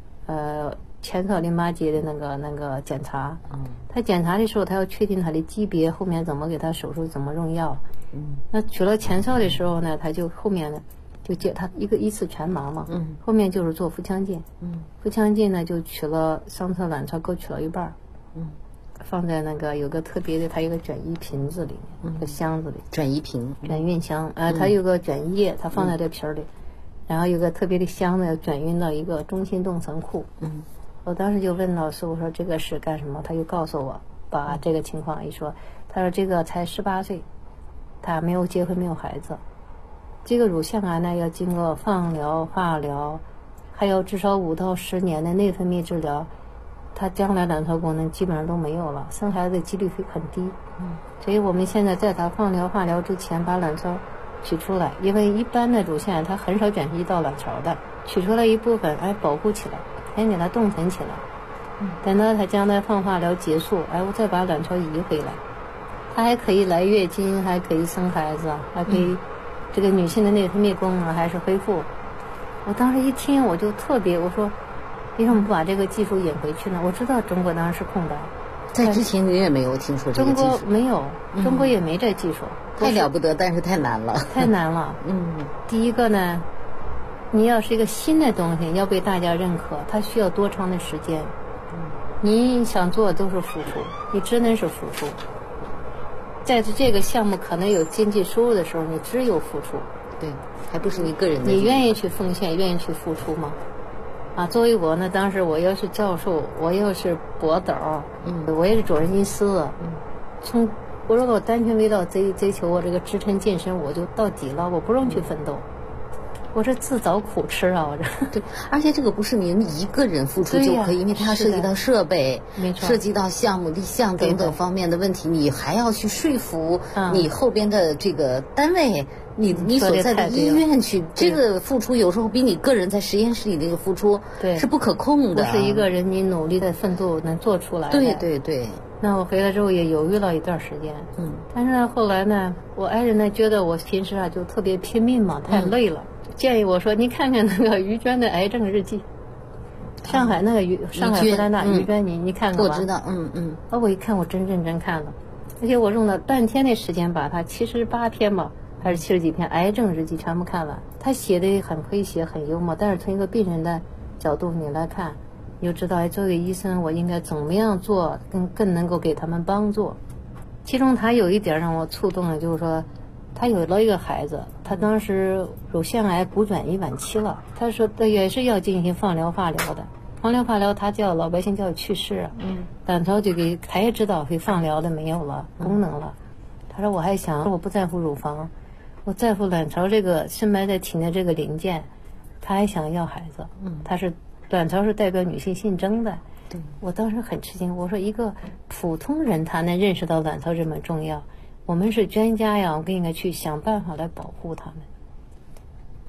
结的那个检查。他检查的时候，他要确定他的级别，后面怎么给他手术，怎么用药。那取了前哨的时候呢，他就后面呢就接他一次全麻嘛。后面就是做腹腔镜。腹腔镜呢就取了上侧卵巢，各取了一半。放在那个有个特别的，它有个转移瓶子里面，一个箱子里。转运箱。它有个转移液，它放在这瓶里。然后有个特别的箱子转运到一个中心冻层库。我当时就问老师，我说这个是干什么？他就告诉我，把这个情况一说，他说这个才18岁，他没有结婚，没有孩子，这个乳腺癌呢要经过放疗、化疗，还有至少5到10年的内分泌治疗，他将来卵巢功能基本上都没有了，生孩子的几率会很低。所以我们现在在他放疗、化疗之前把卵巢取出来，因为一般的乳腺癌它很少转移到卵巢的，取出来一部分，保护起来。先给它冻存起来，等到它将来放化疗结束，我再把卵巢移回来，它还可以来月经，还可以生孩子，还可以这个女性的内分泌功能还是恢复。我当时一听我就特别，我说为什么不把这个技术引回去呢？我知道中国当时是空白， 在之前你也没有听说这个技术。 中国没有，中国也没这技术。 太了不得，但是太难了。 太难了。第一个呢，你要是一个新的东西，要被大家认可，它需要多长的时间？你想做都是付出，你只能是付出。在这个项目可能有经济收入的时候，你只有付出。 对，还不是你个人的。 你愿意去奉献，愿意去付出吗？作为我呢，当时我要是教授，我要是博导，我也是主任医师，我如果单纯为了追求我这个职称晋升，我就到底了，我不用去奋斗。我这自找苦吃啊！我这对，而且这个不是您一个人付出就可以，因为它涉及到设备，涉及到项目立项等等方面的问题，你还要去说服你后边的这个单位，你所在的医院去，这个付出有时候比你个人在实验室里那个付出是不可控的， 不是一个人你努力的奋斗能做出来的。 对。 那我回来之后也犹豫了一段时间，但是呢，后来呢，我爱人呢觉得我平时就特别拼命嘛，太累了。建议我说，你看看那个于娟的癌症日记，上海那个上海复旦大于娟，你看看吧。 我知道， 我一看，我真认真看了，而且我用了半天的时间把它78篇吧，还是70几篇癌症日记全部看完。他写的很诙谐，很幽默，但是从一个病人的角度你来看，你就知道，作为医生我应该怎么样做，更能够给他们帮助。其中他有一点让我触动了，就是说。他有了一个孩子，他当时乳腺癌骨转移晚期了。他说他也是要进行放疗化疗的，放疗化疗他叫老百姓叫去世，卵巢就给他也知道会放疗的没有了功能了。他说我还想我不在乎乳房，我在乎卵巢这个深埋在体内这个零件，他还想要孩子。他是卵巢是代表女性性征的。我当时很吃惊，我说一个普通人他能认识到卵巢这么重要。我们是专家呀，我们应该去想办法来保护他们。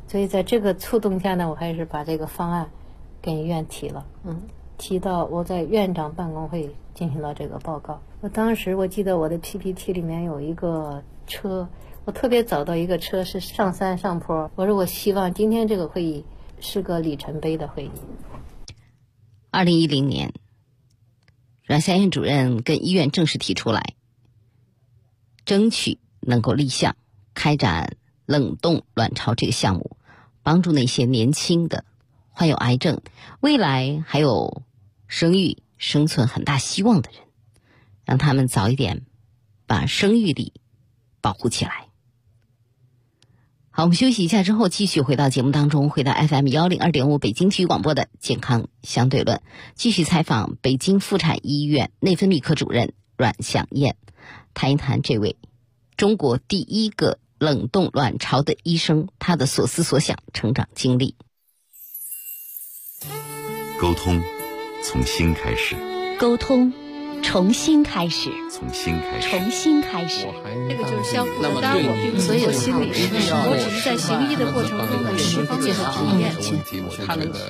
所以在这个触动下呢，我还是把这个方案跟医院提了，提到我在院长办公会进行了这个报告。我当时我记得我的 PPT 里面有一个车，我特别找到一个车是上山上坡，我说我希望今天这个会议是个里程碑的会议。 2010年，阮霞燕主任跟医院正式提出来，争取能够立项开展冷冻卵巢这个项目，帮助那些年轻的患有癌症未来还有生育生存很大希望的人，让他们早一点把生育力保护起来。好，我们休息一下之后继续回到节目当中，回到 FM102.5 北京体育广播的健康相对论，继续采访北京妇产医院内分泌科主任阮祥燕，谈一谈这位中国第一个冷冻卵巢的医生，他的所思所想、成长经历。 沟通从心开始， 沟通重新开始， 从心开始， 重新开始。 这个就是相互的搭我，并所有心理师，我只是在行医的过程中的有些方面的体验。 他那个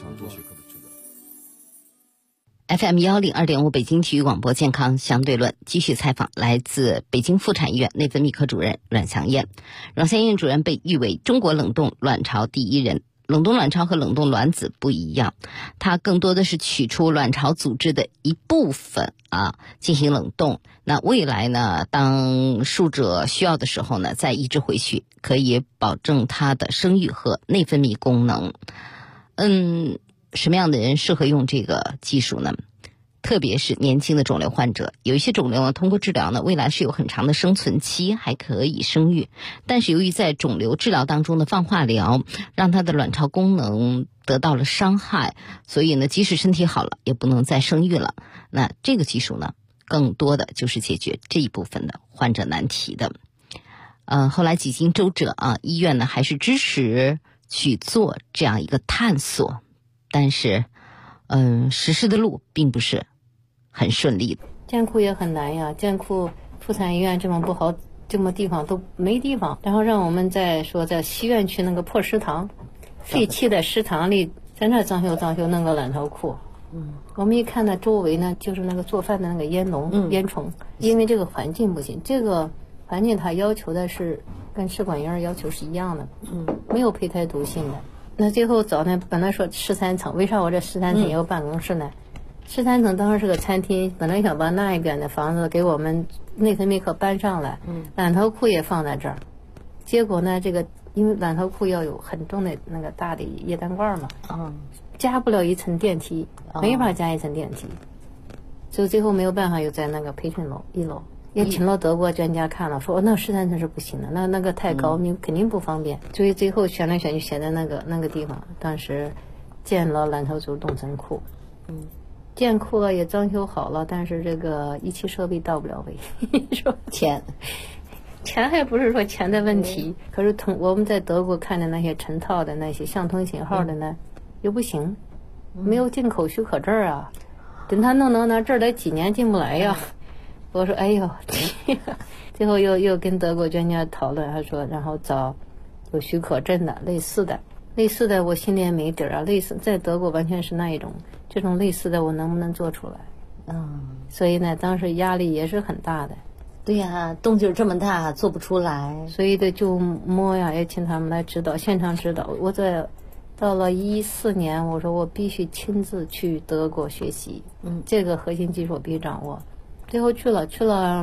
FM102.5 北京体育广播健康相对论，继续采访来自北京妇产医院内分泌科主任阮祥燕。阮祥燕主任被誉为中国冷冻卵巢第一人。冷冻卵巢和冷冻卵子不一样，它更多的是取出卵巢组织的一部分进行冷冻。那未来呢，当术者需要的时候呢，再移植回去，可以保证它的生育和内分泌功能。什么样的人适合用这个技术呢？特别是年轻的肿瘤患者，有一些肿瘤呢，通过治疗呢，未来是有很长的生存期，还可以生育。但是由于在肿瘤治疗当中的放化疗，让它的卵巢功能得到了伤害，所以呢，即使身体好了，也不能再生育了。那这个技术呢，更多的就是解决这一部分的患者难题的。后来几经周折医院呢还是支持去做这样一个探索，但是实施的路并不是很顺利的。 建库也很难呀，建库妇产医院这么不好，这么地方都没地方，然后让我们在西苑区那个破食堂，废弃的食堂里，在那装修弄个卵巢库。我们一看呢，周围呢就是那个做饭的那个烟笼、烟囱，因为这个环境不行，这个环境它要求的是跟试管婴儿要求是一样的，没有胚胎毒性的。那最后找呢，本来说13层，为啥我这13层也有办公室呢？13层当时是个餐厅，本来想把那一边的房子给我们内分泌科搬上来，卵巢库也放在这儿。结果呢，这个因为卵巢库要有很重的那个大的液氮罐嘛，加不了一层电梯，没法加一层电梯，所以最后没有办法，又在那个培训楼1楼。也请了德国专家看了，说那13层是不行的，那个太高，你肯定不方便。所以最后选来选去选在那个地方，当时建了卵巢组冻层库。建库了也装修好了，但是这个仪器设备到不了位，说钱还不是说钱的问题，可是我们在德国看的那些成套的那些相同型号的呢，又不行，没有进口许可证啊，等他弄到那这儿得几年进不来呀。我说哎呦，最后又跟德国专家讨论，他说然后找有许可证的类似的我心里也没底儿啊，类似在德国完全是那一种，这种类似的我能不能做出来？所以呢，当时压力也是很大的。 对呀，动静这么大，做不出来， 所以就摸呀，也请他们来指导，现场指导。我到了14年，我说我必须亲自去德国学习，这个核心技术我必须掌握。最后去了，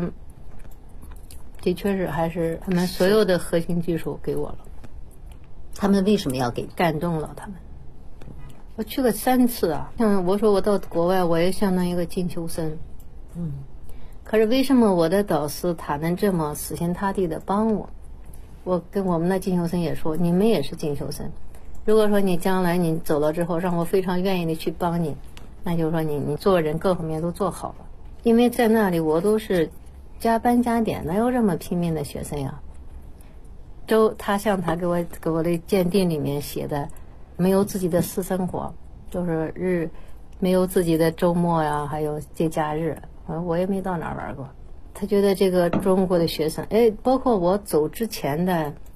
的确是还是他们所有的核心技术给我了。 他们为什么要给？ 感动了他们。我去了3次啊，像我说我到国外，我也相当于一个进修生。可是为什么我的导师他能这么死心塌地的帮我？我跟我们的进修生也说，你们也是进修生。如果说你将来你走了之后，让我非常愿意的去帮你，那就是说你做人各方面都做好了。因为在那里我都是加班加点，哪有这么拼命的学生呀？他给我的鉴定里面写的，没有自己的私生活，就是没有自己的周末呀，还有节假日，我也没到哪儿玩过。他觉得这个中国的学生，包括我走之前的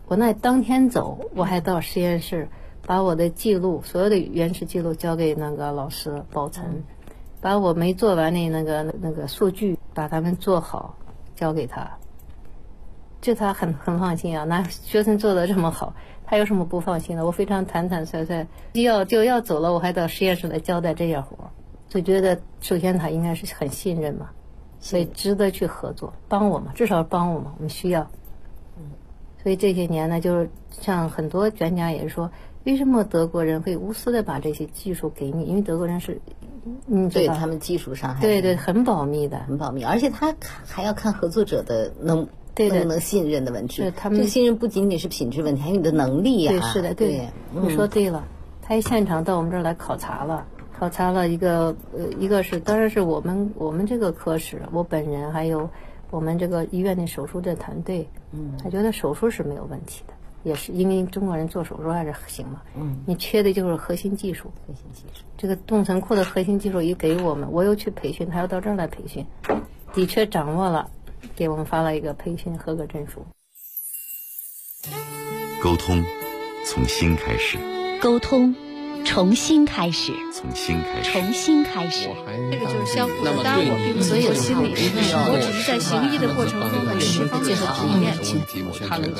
我那当天走，我还到实验室把我的记录，所有的原始记录交给那个老师保存，把我没做完的那个数据把他们做好交给他，就他很放心啊，那学生做的这么好，他有什么不放心的？我非常坦坦率率，就要走了，我还到实验室来交代这些活，就觉得首先他应该是很信任嘛，所以值得去合作，帮我嘛，至少帮我嘛，我们需要。所以这些年呢，就是像很多专家也是说，为什么德国人会无私的把这些技术给你？因为德国人是， 对他们技术上还对很保密的， 很保密，而且他还要看合作者的能不能信任的问题。 他们这个信任不仅仅是品质问题，还有你的能力啊。 对，是的，对，你说对了。他现场到我们这儿来考察了一个是，当然是我们这个科室，我本人还有我们这个医院的手术的团队，他觉得手术是没有问题的，也是因为中国人做手术还是行嘛，你缺的就是核心技术，这个动层库的核心技术一给我们，我又去培训，他要到这儿来培训，的确掌握了，给我们发了一个培训合格证书。 沟通从心开始， 沟通重新开始， 从心开始， 重新开始。 这个就是相互的，当然我并不是做心理师，我只是在行医的过程中的释放这个体验。 他们的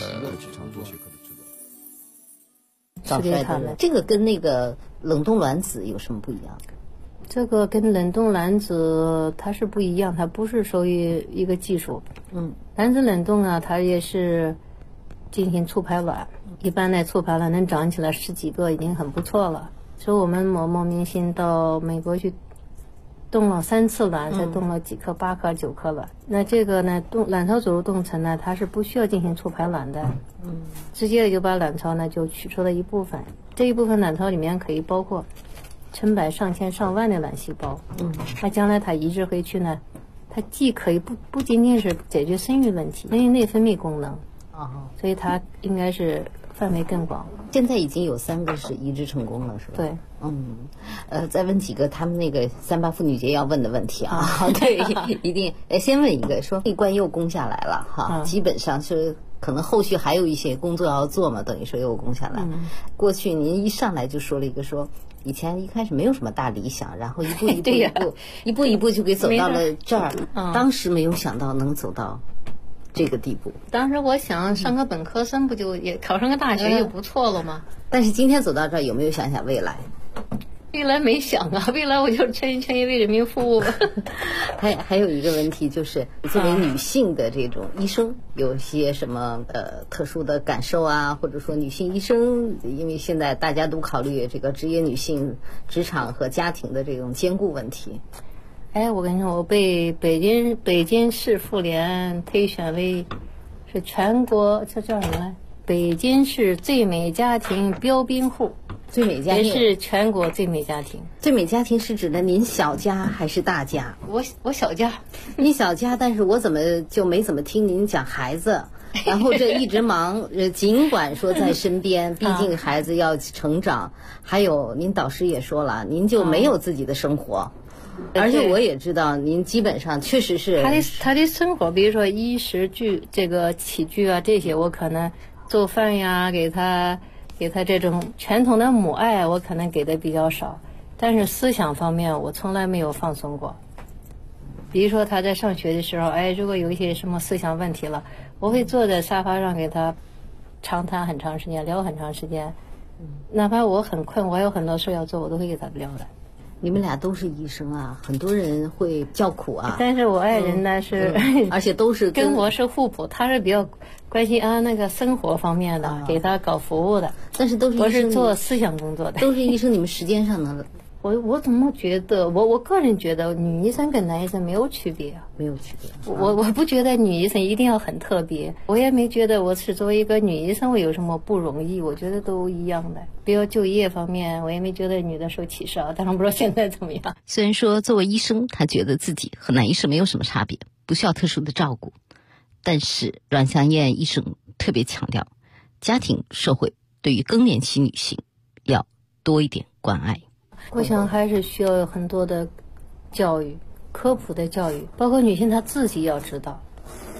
找出来的这个跟那个冷冻卵子有什么不一样？ 这个跟冷冻卵子它是不一样，它不是属于一个技术。卵子冷冻啊，它也是进行促排卵，一般的促排卵能长起来10几个已经很不错了。所以我们某明星到美国去冻了3次卵，才冻了几颗8颗9颗卵。那这个呢，卵巢组入冻层呢，它是不需要进行促排卵的，直接就把卵巢呢就取出了一部分，这一部分卵巢里面可以包括成百上千上万的卵细胞。那将来它移植回去呢，它既可以不仅仅是解决生育问题，因为内分泌功能，所以它应该是范围更广。 现在已经有3个是移植成功了，是吧？ 对。 再问几个他们那个38妇女节要问的问题啊。对，一定。先问一个，说内关又攻下来了哈，基本上是可能后续还有一些工作要做嘛，等于说又攻下来。过去您一上来就说了一个说，以前一开始没有什么大理想，然后一步一步就给走到了这儿。当时没有想到能走到这个地步。 当时我想上个本科生不就也考上个大学就不错了吗？ 但是今天走到这儿，有没有想想未来？ 未来没想啊，未来我就全心为人民服务。 还有一个问题就是，作为女性的这种医生，有些什么特殊的感受啊，或者说女性医生，因为现在大家都考虑这个职业女性职场和家庭的这种兼顾问题。 我跟你说，我被北京市妇联推选为是全国，这叫什么来？北京市最美家庭标兵户。 最美家庭也是全国最美家庭。 最美家庭是指的您小家还是大家？ 我小家， 你小家，但是我怎么就没怎么听您讲孩子？然后这一直忙，尽管说在身边，毕竟孩子要成长。还有您导师也说了，您就没有自己的生活。而且我也知道，您基本上确实是他的生活，比如说衣食住这个起居啊这些，我可能做饭呀，给他这种传统的母爱，我可能给的比较少，但是思想方面我从来没有放松过。比如说他在上学的时候，如果有一些什么思想问题了，我会坐在沙发上给他长谈很长时间，聊很长时间，哪怕我很困，我有很多事要做，我都会给他聊的。 你们俩都是医生啊，很多人会叫苦啊。 但是我爱人呢是， 而且都是跟我是互补，他是比较关心那个生活方面的，给他搞服务的。 但是都是医生， 我是做思想工作的。 都是医生，你们时间上呢？ 我怎么觉得，我个人觉得女医生跟男医生没有区别啊， 没有区别。 我不觉得女医生一定要很特别，我也没觉得我是作为一个女医生我有什么不容易，我觉得都一样的。比如就业方面，我也没觉得女的受歧视啊，但是不知道现在怎么样。 虽然说作为医生，他觉得自己和男医生没有什么差别，不需要特殊的照顾，但是阮香艳医生特别强调，家庭社会对于更年期女性要多一点关爱。 我想还是需要有很多的教育，科普的教育，包括女性她自己要知道，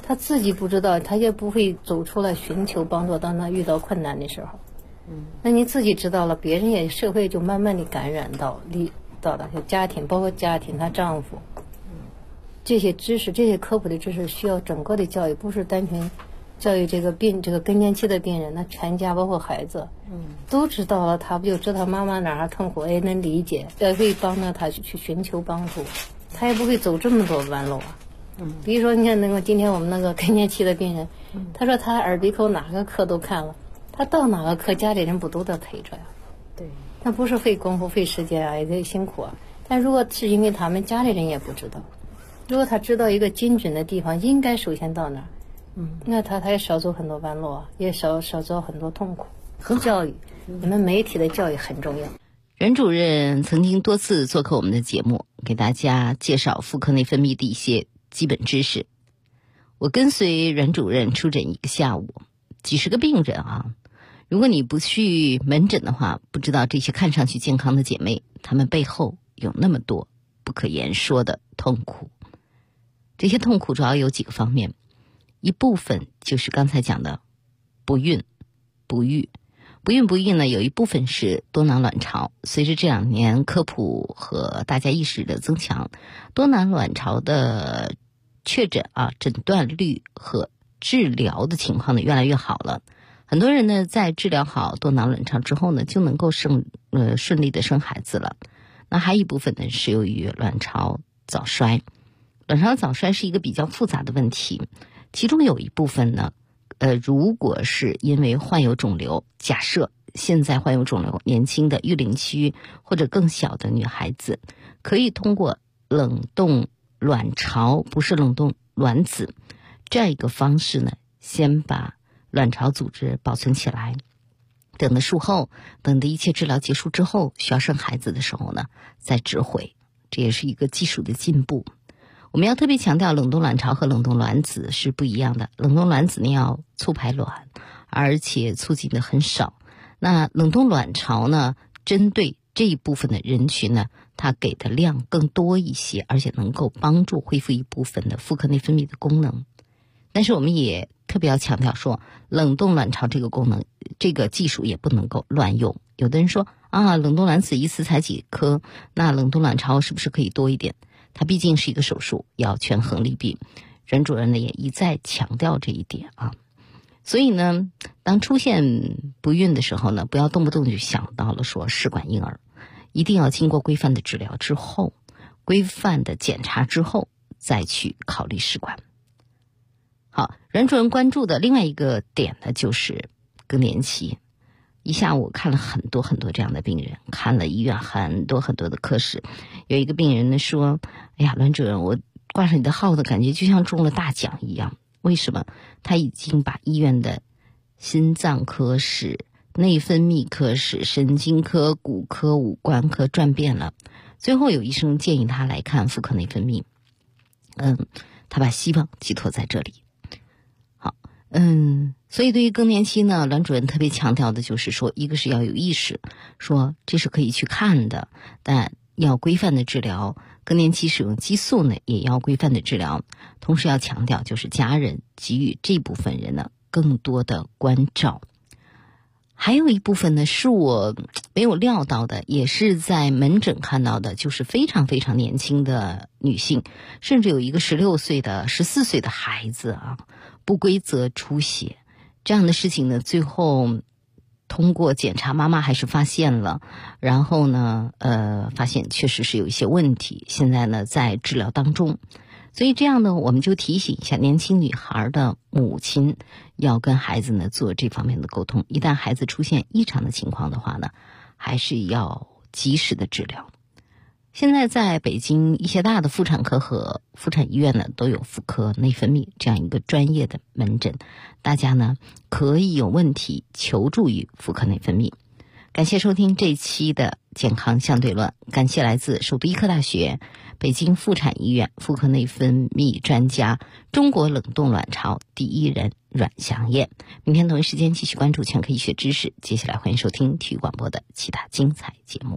他自己不知道，他也不会走出来寻求帮助。当他遇到困难的时候，那你自己知道了，别人也社会就慢慢的感染到了家庭，包括家庭她丈夫，这些知识，这些科普的知识需要整个的教育，不是单纯教育这个更年期的病人，那全家包括孩子，都知道了，他不就知道妈妈哪儿痛苦，能理解，也会帮着他去寻求帮助，他也不会走这么多弯路啊。比如说你看今天我们那个更年期的病人，他说他耳鼻口哪个科都看了，他到哪个科家里人不都得陪着呀？对，那不是费功夫费时间啊，也得辛苦啊。但如果是因为他们家里人也不知道，如果他知道一个精准的地方应该首先到哪儿，那他也少走很多弯路啊，也少遭很多痛苦。教育，你们媒体的教育很重要。 任主任曾经多次做客我们的节目，给大家介绍妇科内分泌的一些基本知识。我跟随任主任出诊一个下午，几十个病人啊，如果你不去门诊的话，不知道这些看上去健康的姐妹，她们背后有那么多不可言说的痛苦。这些痛苦主要有几个方面，一部分就是刚才讲的不孕不育。不孕不育呢，有一部分是多囊卵巢。随着这2年科普和大家意识的增强，多囊卵巢的确诊诊断率和治疗的情况呢越来越好了。很多人呢在治疗好多囊卵巢之后呢，就能够顺利的生孩子了。那还有一部分呢是由于卵巢早衰。卵巢早衰是一个比较复杂的问题，其中有一部分呢如果是因为患有肿瘤，假设现在患有肿瘤，年轻的育龄期或者更小的女孩子，可以通过冷冻卵巢，不是冷冻卵子这样一个方式呢，先把卵巢组织保存起来，等的术后，等的一切治疗结束之后，需要生孩子的时候呢再植回，这也是一个技术的进步。我们要特别强调，冷冻卵巢和冷冻卵子是不一样的。冷冻卵子呢要促排卵，而且促进的很少。那冷冻卵巢呢，针对这一部分的人群呢，它给的量更多一些，而且能够帮助恢复一部分的妇科内分泌的功能。但是我们也特别要强调说，冷冻卵巢这个功能，这个技术也不能够乱用。有的人说冷冻卵子一次才几颗，那冷冻卵巢是不是可以多一点？它毕竟是一个手术，要权衡利弊。任主任呢也一再强调这一点啊。所以呢，当出现不孕的时候呢，不要动不动就想到了说试管婴儿，一定要经过规范的治疗之后，规范的检查之后，再去考虑试管。好，任主任关注的另外一个点呢，就是更年期。一下午看了很多很多这样的病人，看了医院很多很多的科室。有一个病人呢说，哎呀，任主任，我挂上你的号子，感觉就像中了大奖一样。为什么？他已经把医院的心脏科室、内分泌科室、神经科、骨科、五官科转遍了，最后有医生建议他来看妇科内分泌。他把希望寄托在这里。好，所以对于更年期呢，阮主任特别强调的就是说，一个是要有意识，说这是可以去看的，但要规范的治疗。更年期使用激素呢，也要规范的治疗。同时要强调，就是家人给予这部分人呢更多的关照。还有一部分呢是我没有料到的，也是在门诊看到的，就是非常非常年轻的女性，甚至有一个16岁的、14岁的孩子啊，不规则出血这样的事情呢，最后通过检查，妈妈还是发现了，然后呢，发现确实是有一些问题，现在呢在治疗当中。所以这样呢，我们就提醒一下年轻女孩的母亲，要跟孩子呢做这方面的沟通。一旦孩子出现异常的情况的话呢，还是要及时的治疗。现在在北京一些大的妇产科和妇产医院呢，都有妇科内分泌这样一个专业的门诊，大家呢可以有问题求助于妇科内分泌。感谢收听这一期的健康相对论，感谢来自首都医科大学、北京妇产医院妇科内分泌专家、中国冷冻卵巢第一人阮祥燕。明天同一时间继续关注全科医学知识，接下来欢迎收听体育广播的其他精彩节目。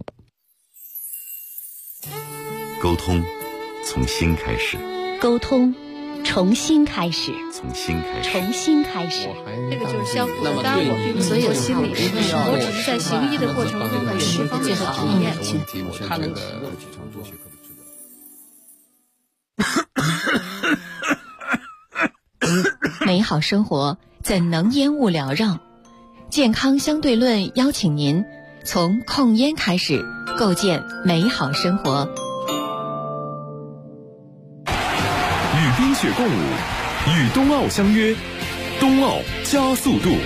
沟通从心开始， 沟通重新开始， 从新开始， 重新开始。 这个就是相互的耽误，并不做心理事，我只是在行医的过程中的释放最好体验。 他能美好生活怎能烟雾缭绕？健康相对论邀请您从控烟开始，构建美好生活。 与冰雪共舞，与冬奥相约，冬奥加速度。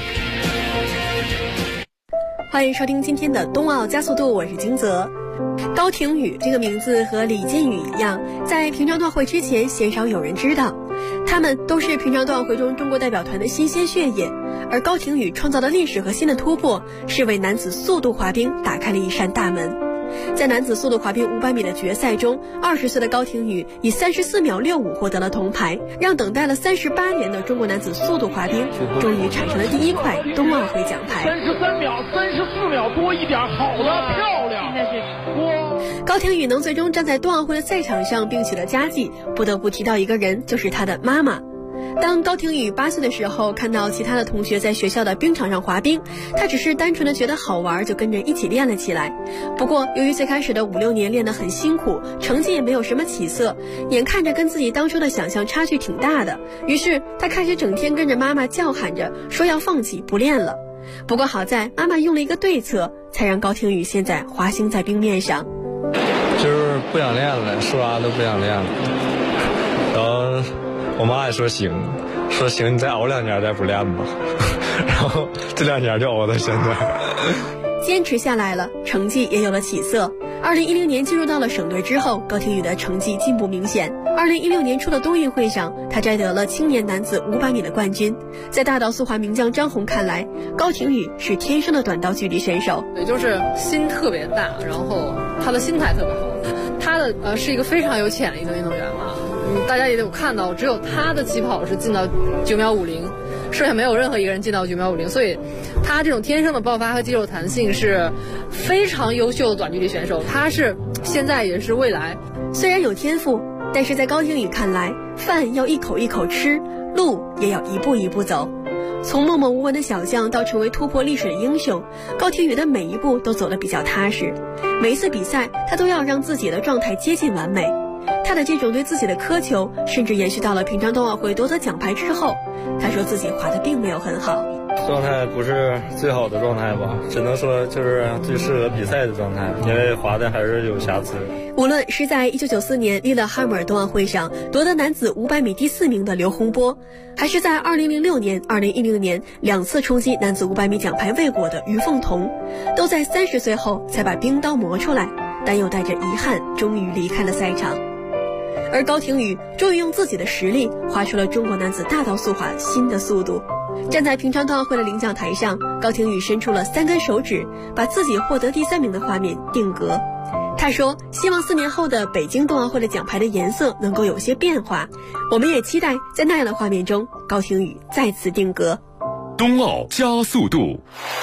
欢迎收听今天的冬奥加速度，我是金泽。高亭宇这个名字和李建宇一样，在平昌冬奥会之前鲜少有人知道，他们都是平昌冬奥会中中国代表团的新鲜血液。而高亭宇创造的历史和新的突破，是为男子速度滑冰打开了一扇大门。在男子速度滑冰500米的决赛中，20岁的高亭宇以34秒65获得了铜牌，让等待了38年的中国男子速度滑冰终于产生了第一块冬奥会奖牌。 33秒34秒多一点，好的，漂亮！ 高亭宇能最终站在冬奥会的赛场上并取得佳绩，不得不提到一个人，就是他的妈妈。当高亭宇8岁的时候，看到其他的同学在学校的冰场上滑冰，他只是单纯的觉得好玩，就跟着一起练了起来。不过由于最开始的5、6年练得很辛苦，成绩也没有什么起色，眼看着跟自己当初的想象差距挺大的，于是他开始整天跟着妈妈叫喊着说要放弃不练了。不过好在妈妈用了一个对策，才让高亭宇现在滑行在冰面上。 就是不想练了，说啥都不想练了。然后我妈也说行，你再熬2年再不练吧。然后这2年就熬到现在。 坚持下来了，成绩也有了起色。2010年进入到了省队之后，高亭宇的成绩进步明显。2016年初的冬运会上，他摘得了青年男子500米的冠军。在大道速滑名将张红看来，高亭宇是天生的短道距离选手， 也就是心特别大，然后他的心态特别好。他的是一个非常有潜力的运动员嘛，大家也有看到，只有他的起跑是进到9秒50，剩下没有任何一个人进到9秒50，所以他这种天生的爆发和肌肉弹性是非常优秀的短距离选手，他是现在也是未来。 虽然有天赋，但是在高亭宇看来，饭要一口一口吃，路也要一步一步走。从默默无闻的小将到成为突破历史的英雄，高亭宇的每一步都走得比较踏实。每一次比赛，他都要让自己的状态接近完美。他的这种对自己的苛求，甚至延续到了平昌冬奥会夺得奖牌之后。他说自己滑得并没有很好， 状态不是最好的状态吧，只能说就是最适合比赛的状态，因为滑的还是有瑕疵。 无论是在1994年利勒哈姆尔冬奥会上夺得男子500米第4名的刘洪波，还是在2006年、2010年2次冲击男子500米奖牌未果的于凤彤，都在30岁后才把冰刀磨出来，但又带着遗憾终于离开了赛场。而高亭宇终于用自己的实力滑出了中国男子大道速滑新的速度。站在平昌冬奥会的领奖台上，高亭宇伸出了3根手指，把自己获得第3名的画面定格。他说希望4年后的北京冬奥会的奖牌的颜色能够有些变化，我们也期待在那样的画面中，高亭宇再次定格。 冬奥加速度。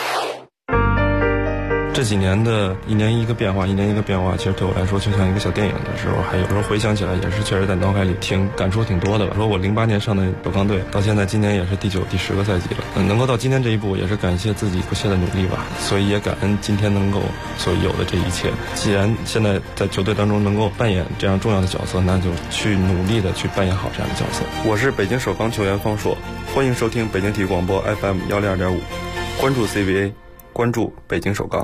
这几年的一年一个变化，其实对我来说就像一个小电影的时候，还有时候回想起来也是确实在脑海里感触挺多的吧。说我08年上的首钢队，到现在今年也是第9、第10个赛季了，能够到今天这一步，也是感谢自己不懈的努力吧。所以也感恩今天能够所有的这一切。既然现在在球队当中能够扮演这样重要的角色，那就去努力的去扮演好这样的角色。我是北京首钢球员方硕，欢迎收听北京体育广播 FM 102.5，关注 CBA， 关注北京首钢。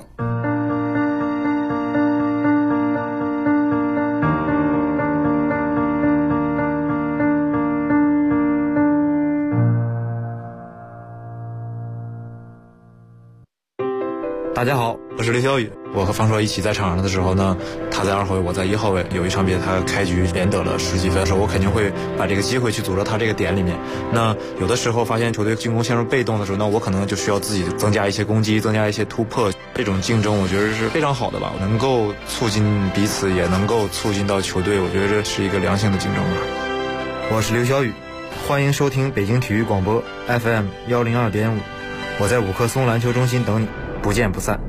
大家好，我是刘晓宇。我和方硕一起在场上的时候呢，他在2后卫，我在1号位。有一场比赛他开局连得了10几分的时候，我肯定会把这个机会去组织他这个点里面。那有的时候发现球队进攻陷入被动的时候，那我可能就需要自己增加一些攻击，增加一些突破。这种竞争我觉得是非常好的吧，能够促进彼此，也能够促进到球队，我觉得这是一个良性的竞争吧。 我是刘晓宇，欢迎收听北京体育广播 FM 102.5，我在5棵松篮球中心等你，不见不散。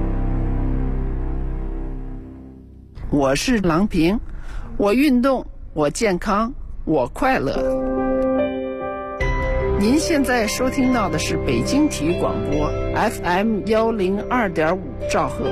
我是郎平，我运动我健康，我快乐。您现在收听到的是北京体育广播 FM102.5兆赫。